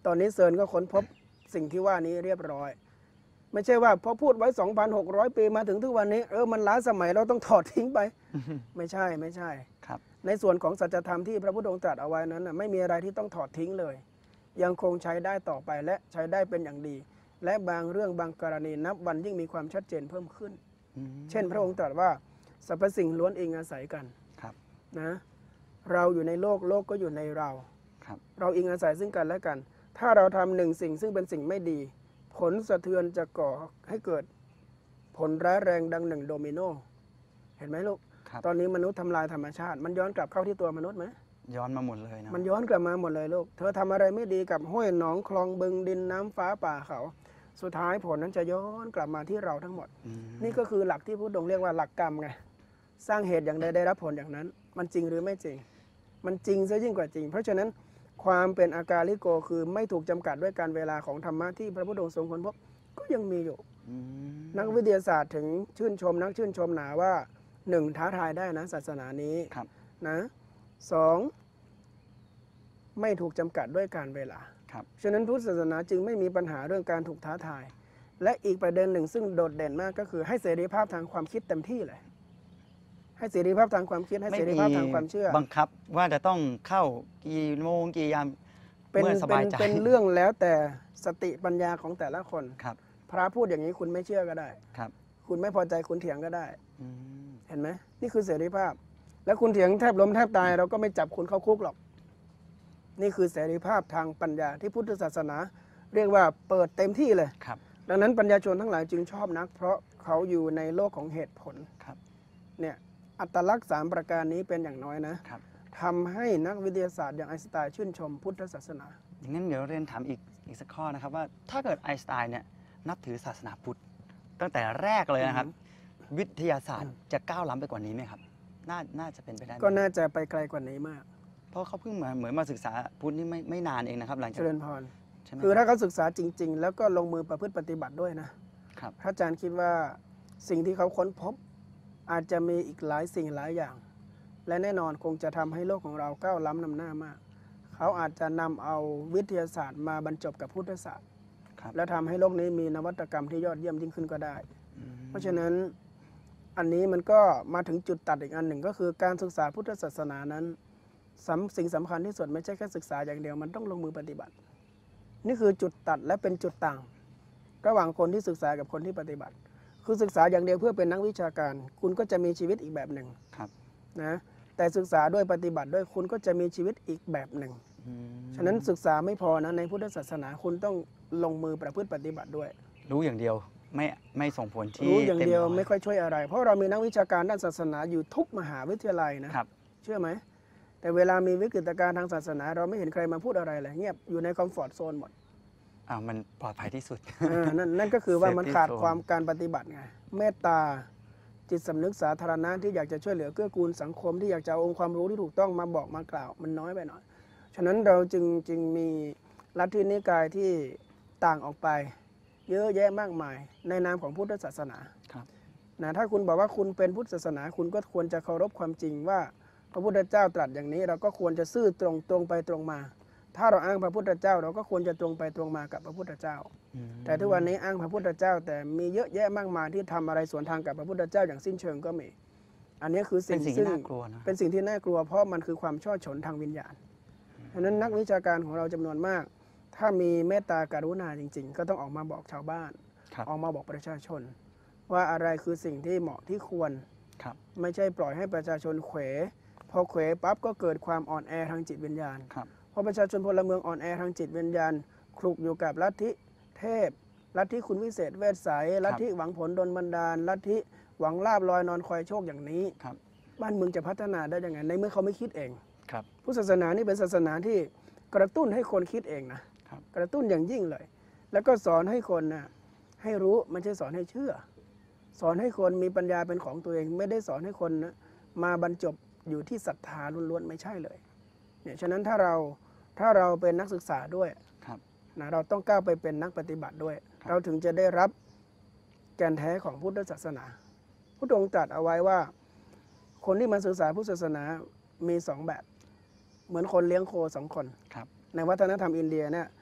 Speaker 3: ตอนนี้เซิร์นก็ค้นพบสิ่งที่ว่านี้เรียบร้อย ไม่ใช่ว่าพอพูดไว้ 2,600 ปีมาถึงทุกวันนี้มันล้าสมัยเราต้องถอดทิ้งไป ไม่ใช่
Speaker 2: ครับ
Speaker 3: ในส่วนของสัจธรรมที่พระพุทธองค์ตรัสเอาไว้นั้นไม่มีอะไรที่ต้องถอดทิ้งเลย ยังคงใช้ได้ต่อไปและใช้ได้เป็นอย่างดี และบางเรื่องบางกรณีนับวันยิ่งมีความชัดเจนเพิ่มขึ้น เช่น พระองค์ตรัสว่าสรรพสิ่งล้วนอิงอาศัยกัน
Speaker 2: ครับ
Speaker 3: นะเราอยู่ในโลกโลกก็อยู่ในเรา
Speaker 2: ครับ
Speaker 3: เราอิงอาศัยซึ่งกันและกัน ถ้าเราทำหนึ่งสิ่งซึ่งเป็นสิ่งไม่ดี ผลสะเทือนจะก่อให้เกิดผลร้ายแรงดังหนึ่งโดมิโนเห็นไหมลูก
Speaker 2: ครับ
Speaker 3: ตอนนี้มนุษย์ทำลายธรรมชาติ มันย้อนกลับเข้าที่ตัวมนุษย์ไหม
Speaker 2: ย้อนมาหมดเลยนะ
Speaker 3: มันย้อนกลับมาหมดเลยลูก เธอทำอะไรไม่ดีกับห้วยหนองคลองบึงดินน้ำฟ้าป่าเขา สุดท้ายผลนั้นจะย้อนกลับมาที่เราทั้งหมด นี่ก็คือหลักที่พุทธองค์เรียกว่าหลักกรรมไง สร้างเหตุอย่างใดได้รับผลอย่างนั้น มันจริงหรือไม่จริง มันจริงซะยิ่งกว่าจริง เพราะฉะนั้นความเป็นอากาลิโกคือไม่ถูกจำกัดด้วยการเวลาของธรรมะที่พระพุทธองค์ทรงค้นพบก็ยังมีอยู่ นักวิทยาศาสตร์ถึงชื่นชมนักชื่นชมหนาว่าหนึ่งท้าทายได้นะศาสนานี้
Speaker 2: ครับ
Speaker 3: นะสองไม่ถูกจำกัดด้วยการเวลา
Speaker 2: ครับ
Speaker 3: ฉะนั้นพุทธศาสนาจึงไม่มีปัญหาเรื่องการถูกท้าทาย และอีกประเด็นหนึ่งซึ่งโดดเด่นมากก็คือให้เสรีภาพทางความคิดเต็มที่เลยให้เสรีภาพทางความคิดให้เสรีภาพทางความเชื่อ
Speaker 2: บังคับว่าจะต้องเข้ากี่โมงกี่ยาม
Speaker 3: เป็น
Speaker 2: เมื่อสบายใจ
Speaker 3: เป็นเรื่องแล้วแต่สติปัญญาของแต่ละคน
Speaker 2: ครับ
Speaker 3: พระพูดอย่างนี้คุณไม่เชื่อก็ได้
Speaker 2: ครับ
Speaker 3: คุณไม่พอใจคุณเถียงก็ได้
Speaker 2: อืม
Speaker 3: เห็นไหมนี่คือเสรีภาพ แล้วคุณเถียงแทบล้มแทบตายเราก็ไม่จับคุณเข้าคุกหรอก นี่คือเสรีภาพทางปัญญาที่พุทธศาสนา เรียกว่าเปิดเต็มที่เลย
Speaker 2: ครับ
Speaker 3: ดังนั้นปัญญาชนทั้งหลายจึงชอบนัก เพราะเขาอยู่ในโลกของเหตุผล
Speaker 2: ครับ
Speaker 3: เนี่ยอัตลักษณ์3ประการนี้เป็นอย่างน้อยนะครับ ทำให้นักวิทยาศาสตร์อย่างไอน์สไตน์ชื่นชมพุทธศาสนา
Speaker 2: อย่างนั้นเดี๋ยวเรียนถามอีกสักข้อนะครับว่าถ้าเกิดไอน์สไตน์เนี่ยนับถือศาสนาพุทธตั้งแต่แรกเลยนะครับ วิทยาศาสตร์จะก้าวล้ำไปกว่านี้ไหมครับ น่าจะเป็นไปได้ไหม
Speaker 3: ก็น่าจะไปไกลกว่านี้มาก
Speaker 2: เพราะเขาเพิ่งมาเหมือนมาศึกษาพุทธนี่ไม่นานเองนะครับ หลัง
Speaker 3: เจ
Speaker 2: จาก
Speaker 3: ริญพร
Speaker 2: ใช่ไหม
Speaker 3: คือ
Speaker 2: ค
Speaker 3: ถ้า
Speaker 2: รับ
Speaker 3: เขาศึกษาจริง ๆ แล้วก็ลงมือประพฤติปฏิบัติด้วยนะครับ พระอาจารย์คิดว่าสิ่งที่เขาค้นพบอาจจะมีอีกหลายสิ่งหลายอย่าง และแน่นอนคงจะทำให้โลกของเราก้าวล้ำนำหน้ามาก เขาอาจจะนำเอาวิทยาศาสตร์มาบรรจบกับพุทธศาสตร์
Speaker 2: ครับ
Speaker 3: และทำให้โลกนี้มีนวัตกรรมที่ยอดเยี่ยมยิ่งขึ้นก็ได้ เพราะฉะนั้นอันนี้มันก็มาถึงจุดตัดอีกอันหนึ่งก็คือการศึกษาพุทธศาสนานั้นสิ่งสำคัญที่สุดไม่ใช่แค่ศึกษาอย่างเดียวมันต้องลงมือปฏิบัติ นี่คือจุดตัดและเป็นจุดต่าง ระหว่างคนที่ศึกษากับคนที่ปฏิบัติ คือศึกษาอย่างเดียวเพื่อเป็นนักวิชาการ คุณก็จะมีชีวิตอีกแบบหนึ่ง
Speaker 2: ครับ
Speaker 3: นะแต่ศึกษาด้วยปฏิบัติด้วยคุณก็จะมีชีวิตอีกแบบหนึ่ง
Speaker 2: อืม
Speaker 3: ฉะนั้นศึกษาไม่พอนะในพุทธศาสนาคุณต้องลงมือประพฤติปฏิบัติด้วย
Speaker 2: รู้อย่างเดียวไม่ส่งผลที่
Speaker 3: รู้อย่างเดียว
Speaker 2: ต็ร้
Speaker 3: ไม่ค่อยช่วยอะไร เพราะเรามีนักวิชาการด้านศาสนาอยู่ทุกมหาวิทยาลัยนะครับ เชื่อไหมแต่เวลามีวิกฤตการณ์ทางศาสนา เราไม่เห็นใครมาพูดอะไรเลยเงียบอยู่ในคอมฟอร์ตโซนหมด
Speaker 2: มันปลอดภัยที่สุด
Speaker 3: นั่นก็คือว่ามัน
Speaker 2: Safety
Speaker 3: ขาด
Speaker 2: zone
Speaker 3: ความการปฏิบัติไงเมตตาจิตสำนึกสาธารณะที่อยากจะช่วยเหลือเกื้อกูลสังคมที่อยากจะเอาองค์ความรู้ที่ถูกต้องมาบอกมากล่าวมันน้อยไปหน่อย ฉะนั้นเราจึงมีลัทธินิกายที่ต่างออกไป เยอะแยะมากมายในนามของพุทธศาสนา
Speaker 2: ครับ
Speaker 3: นะถ้าคุณบอกว่าคุณเป็นพุทธศาสนา คุณก็ควรจะเคารพความจริงว่าพระพุทธเจ้าตรัสอย่างนี้ เราก็ควรจะซื่อตรงไปตรงมา ถ้าเราอ้างพระพุทธเจ้า เราก็ควรจะตรงไปตรงมากับพระพุทธเจ้า แต่ทุกวันนี้อ้างพระพุทธเจ้า แต่มีเยอะแยะมากมายที่ทำอะไรสวนทางกับพระพุทธเจ้าอย่างสิ้นเชิงก็มี อันนี้คือ
Speaker 2: เป็นสิ่งที่น่ากลัวนะ
Speaker 3: เป็นสิ่งที่น่ากลัวเพราะมันคือความช่อฉนทางวิญญาณฉะนั้นนักวิชาการของเราจำนวนมาก ถ้ามีเมตตากรุณาจริง ๆ ก็ต้องออกมาบอกชาวบ้าน
Speaker 2: ครับ
Speaker 3: ออกมาบอกประชาชน ว่าอะไรคือสิ่งที่เหมาะที่ควร
Speaker 2: ครับ
Speaker 3: ไม่ใช่ปล่อยให้ประชาชนเขวพอเขวปั๊บก็เกิดความอ่อนแอทางจิตวิญญาณ
Speaker 2: ครับ
Speaker 3: พอประชาชนพลเมืองอ่อนแอทางจิตวิญญาณคลุกอยู่กับลัทธิเทพลัทธิคุณวิเศษเวชไสยลัทธิหวังผลดลบันดาลลัทธิหวังลาบลอยนอนคอยโชคอย่างนี้
Speaker 2: ครับ
Speaker 3: บ้านเมืองจะพัฒนาได้ยังไงในเมื่อเขาไม่คิดเอง
Speaker 2: ครับ
Speaker 3: พุทธศาสนานี่เป็นศาสนาที่กระตุ้นให้คนคิดเองนะครับ กระตุ้นอย่างยิ่งเลย แล้วก็สอนให้คนนะให้รู้ไม่ใช่สอนให้เชื่อ สอนให้คนมีปัญญาเป็นของตัวเอง ไม่ได้สอนให้คนนะมาบรรจบอยู่ที่ศรัทธาล้วนๆไม่ใช่เลยเนี่ยฉะนั้นถ้าเราเป็นนักศึกษาด้วย
Speaker 2: ครับ
Speaker 3: นะเราต้องก้าวไปเป็นนักปฏิบัติด้วย
Speaker 2: ครับ
Speaker 3: เราถึงจะได้รับแก่นแท้ของพุทธศาสนาพระองค์ตรัสเอาไว้ว่า คนที่มาศึกษาพุทธศาสนามีสองแบบ เหมือนคนเลี้ยงโคสองคน
Speaker 2: ครับ
Speaker 3: ในวัฒนธรรมอินเดียเนี่ย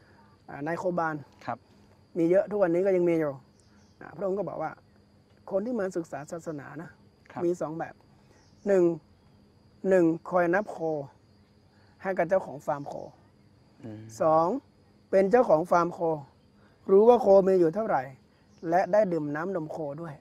Speaker 3: นายโคบาน
Speaker 2: ครับ
Speaker 3: มีเยอะทุกวันนี้ก็ยังมีอยู่พระองค์ก็บอกว่าคนที่มาศึกษาศาสนานะครับ มี2 แบบหนึ่งคอยนับโคให้กับเจ้าของฟาร์มโค 2เป็นเจ้าของฟาร์มโค รู้ว่าโคมีอยู่เท่าไหร่ และได้ดื่มน้ำนมโคด้วย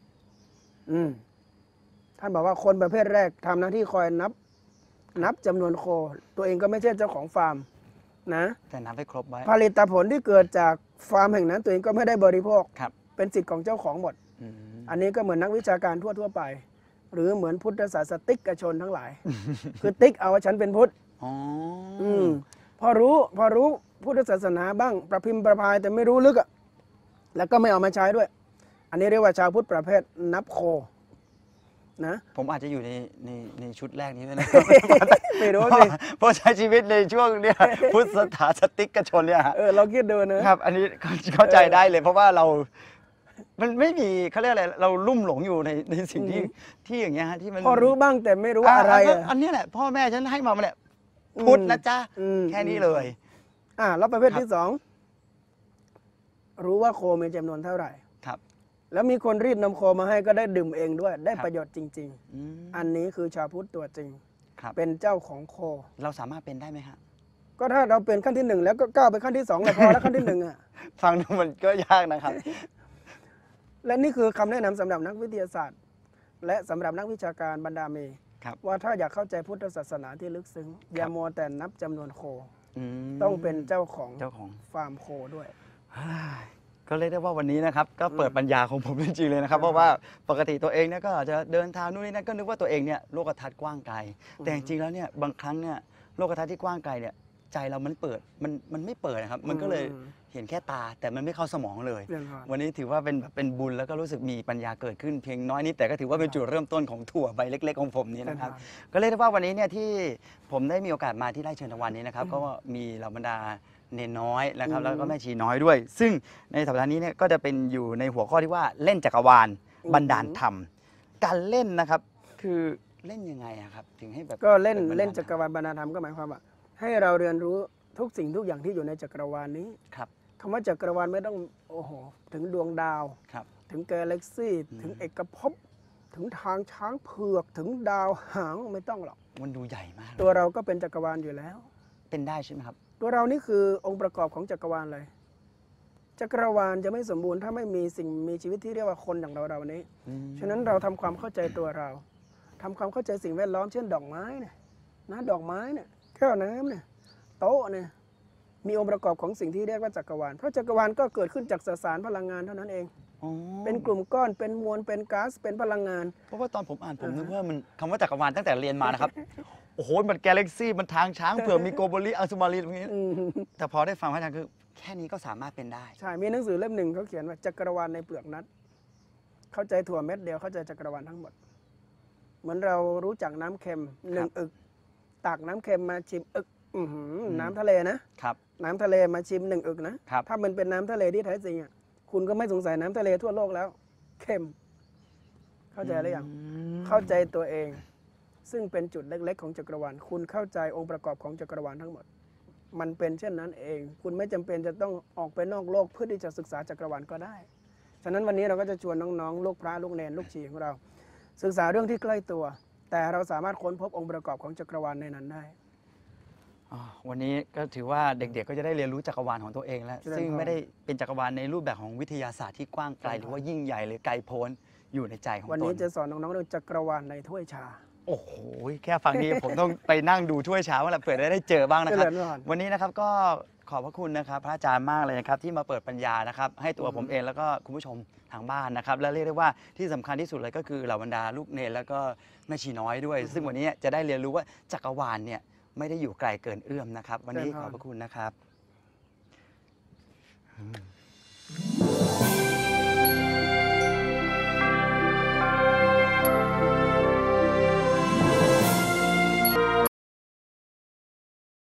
Speaker 3: ท่านบอกว่าคนประเภทแรกทำหน้าที่คอยนับจำนวนโค ตัวเองก็ไม่ใช่เจ้าของฟาร์มนะ
Speaker 2: แต่นับให้ครบไว้
Speaker 3: ผลิตผลที่เกิดจากฟาร์มแห่งนั้นตัวเองก็ไม่ได้บริโภค
Speaker 2: ครับ
Speaker 3: เป็นสิทธิ์ของเจ้าของหมด อันนี้ก็เหมือนนักวิชาการทั่วไป หรือเหมือนพุทธศาสติกชนทั้งหลาย คือติ๊กเอาว่าฉันเป็นพุทธพอรู้พุทธศาสนาบ้างประพิมพ์ประพายแต่ไม่รู้ลึกแล้วก็ไม่เอามาใช้ด้วย อันนี้เรียกว่าชาวพุทธประเภทนับโคนะ
Speaker 2: ผมอาจจะอยู่ในชุดแรกนี้ด้วยนะ
Speaker 3: ไม่รู้สิ
Speaker 2: เพราะใช้ชีวิตในช่วงเนี้ยพุทธศาสติกชนเนี่ยฮะ
Speaker 3: เราคิดดูนะครับ
Speaker 2: อันนี้เข้าใจได้เลย เพราะว่ามันไม่มีเขาเรียกอะไรเราลุ่มหลงอยู่ในสิ่งที่อย่างเงี้ยฮะที่มัน
Speaker 3: พอรู้บ้างแต่ไม่รู้อะไร
Speaker 2: อันนี้แหละพ่อแม่ฉันให้มาเนี่ยพุทธนะจ๊ะแค่นี้เลย
Speaker 3: แล้วประเภทที่ 2 รู้ว่าโคมีจำนวนเท่าไหร่
Speaker 2: ครับ
Speaker 3: แล้วมีคนรีดนมโคมาให้ก็ได้ดื่มเองด้วยได้ประโยชน์จริงๆอันนี้คือชาวพุทธตัวจริงเป็นเจ้าของโค
Speaker 2: เราสามารถเป็นได้ไหมฮะ
Speaker 3: ก็ถ้าเราเป็นขั้นที่ 1 แล้วก็ก้าวไปขั้นที่2แล้วพอแล้วขั้นที่1
Speaker 2: ฟังดูมันก็ยากนะครับ
Speaker 3: และนี่คือคำแนะนำสำหรับนักวิทยาศาสตร์ และสำหรับนักวิชาการบรรดาเมย์ว่าถ้าอยากเข้าใจพุทธศาสนาที่ลึกซึ้งอย่ามัวแต่นับจำนวนโคต้องเป็นเจ้าของฟาร์มโคด้วย
Speaker 2: ก็เรียกได้ว่าวันนี้นะครับก็เปิดปัญญาของผมจริงๆเลยนะครับเพราะว่าปกติตัวเองเนี่ยก็อาจจะเดินทางนู่นนี่นั่นก็นึกว่าตัวเองเนี่ยโลกทัศน์กว้างไกลแต่จริงๆแล้วเนี่ยบางครั้งเนี่ยโลกทัศน์ที่กว้างไกลเนี่ยใจเรามันเปิดมันไม่เปิดนะครับมันก็เลยเห็นแค่ตาแต่มันไม่เข้าสมองเลย วันนี้ถือว่าเป็นบุญแล้วก็รู้สึกมีปัญญาเกิดขึ้นเพียงน้อยนิดแต่ก็ถือว่าเป็นจุดเริ่มต้นของถั่วใบเล็กๆของผมนี้นะครับก็เรียกได้ว่าวันนี้เนี่ยที่ผมได้มีโอกาสมาที่ไร่เชิญตะวันนี้นะครับก็มีเหล่าบรรดาเนนน้อยนะครับแล้วก็แม่ชีน้อยด้วย ซึ่งในสัปดาห์นี้เนี่ยก็จะเป็นอยู่ในหัวข้อที่ว่าเล่นจักรวาลบันดาลธรรมการเล่นนะครับคือเล่นยังไงครับถึงให้แบบ
Speaker 3: ก็เล่นจักรวาลบันดาลธรรมก็หมายความว่าให้เราเรียนรู้ทุกสิ่งทุกอย่างที่อยู่ในจักรวาลนี้
Speaker 2: ครับ
Speaker 3: คำว่าจักรวาลไม่ต้องถึงดวงดาวถึงกาแล็กซี่ถึงเอกภพถึงทางช้างเผือกถึงดาวหางไม่ต้องหรอก
Speaker 2: มันดูใหญ่มาก
Speaker 3: ตัวเราก็เป็นจักรวาลอยู่แล้ว
Speaker 2: เป็นได้ใช่ไหมครับ
Speaker 3: ตัวเรานี่คือองค์ประกอบของจักรวาลเลยจักรวาลจะไม่สมบูรณ์ถ้าไม่มีสิ่งมีชีวิตที่เรียกว่าคนอย่างเรานี้ฉะนั้นเราทำความเข้าใจตัวเราทำความเข้าใจสิ่งแวดล้อมเช่นดอกไม้เนี่ยดอกไม้เนี่ยแก้วน้ำเนี่ยโต๊ะเนี่ยมีองค์ประกอบของสิ่งที่เรียกว่าจักรวาลเพราะจักรวาลก็เกิดขึ้นจากสสารพลังงานเท่านั้นเองเป็นกลุ่มก้อนเป็นมวลเป็นก๊าซเป็นพลังงาน
Speaker 2: เพราะว่าตอนผมอ่านผมนึกว่ามันคำว่าจักรวาลตั้งแต่เรียนมานะครับโอ้โหมันกาแล็กซี่มันทางช้างเผือกมีโกโบลีอัลซูมารีตรงนี้แต่พอได้ฟังพระอาจารย์คือแค่นี้ก็สามารถเป็นได้
Speaker 3: ใช่มีหนังสือเล่มหนึ่งเขาเขียนว่าจักรวาลในเปลือกนัดเข้าใจถั่วเม็ดเดียวเข้าใจจักรวาลทั้งหมดเหมือนเรารู้จักน้ำเค็ม1 อึกตักน้ำเค็มมาชิมอึกน้ำทะเลนะครับน้ำทะเลมาชิม1 อึกนะถ้ามันเป็นน้ำทะเลที่แท้จริงคุณก็ไม่สงสัยน้ำทะเลทั่วโลกแล้วเค็มเข้าใจหรือยังเข้าใจตัวเองซึ่งเป็นจุดเล็กๆของจักรวาลคุณเข้าใจองค์ประกอบของจักรวาลทั้งหมดมันเป็นเช่นนั้นเองคุณไม่จำเป็นจะต้องออกไปนอกโลกเพื่อที่จะศึกษาจักรวาลก็ได้ฉะนั้นวันนี้เราก็จะชวนน้องๆลูกพระลูกเนรลูกชีของเราศึกษาเรื่องที่ใกล้ตัวแต่เราสามารถค้นพบองค์ประกอบของจักรวาลในนั้นได้
Speaker 2: วันนี้ก็ถือว่าเด็กๆก็จะได้เรียนรู้จักรวาลของตัวเองแล้วซึ่งไม่ได้เป็นจักรวาลในรูปแบบของวิทยาศาสตร์ที่กว้างไกลหรือว่ายิ่งใหญ่หรือไกลโพ้นอยู่ในใจของตน
Speaker 3: วันนี้จะสอนน้องๆเรื่องจักรวาลในถ้วยชา
Speaker 2: โอ้โหแค่ฟังนี้ ผมต้องไปนั่งดูถ้วยชาว่าเผื่อได้เจอบ้างนะครับวันนี้นะครับก็ขอบพระคุณนะครับพระอาจารย์มากเลยนะครับที่มาเปิดปัญญานะครับให้ตัวผมเองแล้วก็คุณผู้ชมทางบ้านนะครับและเรียกได้ว่าที่สำคัญที่สุดเลยก็คือเหล่าบรรดาลูกเนรแล้วก็แม่ชีน้อยด้วยซึ่งวันนี้จะได้เรียนรู้ว่าจักรวาลเนี่ยไม่ได้อยู่ไกลเกินเอื้อมนะครับวันนี้ขอบพระคุณนะครับ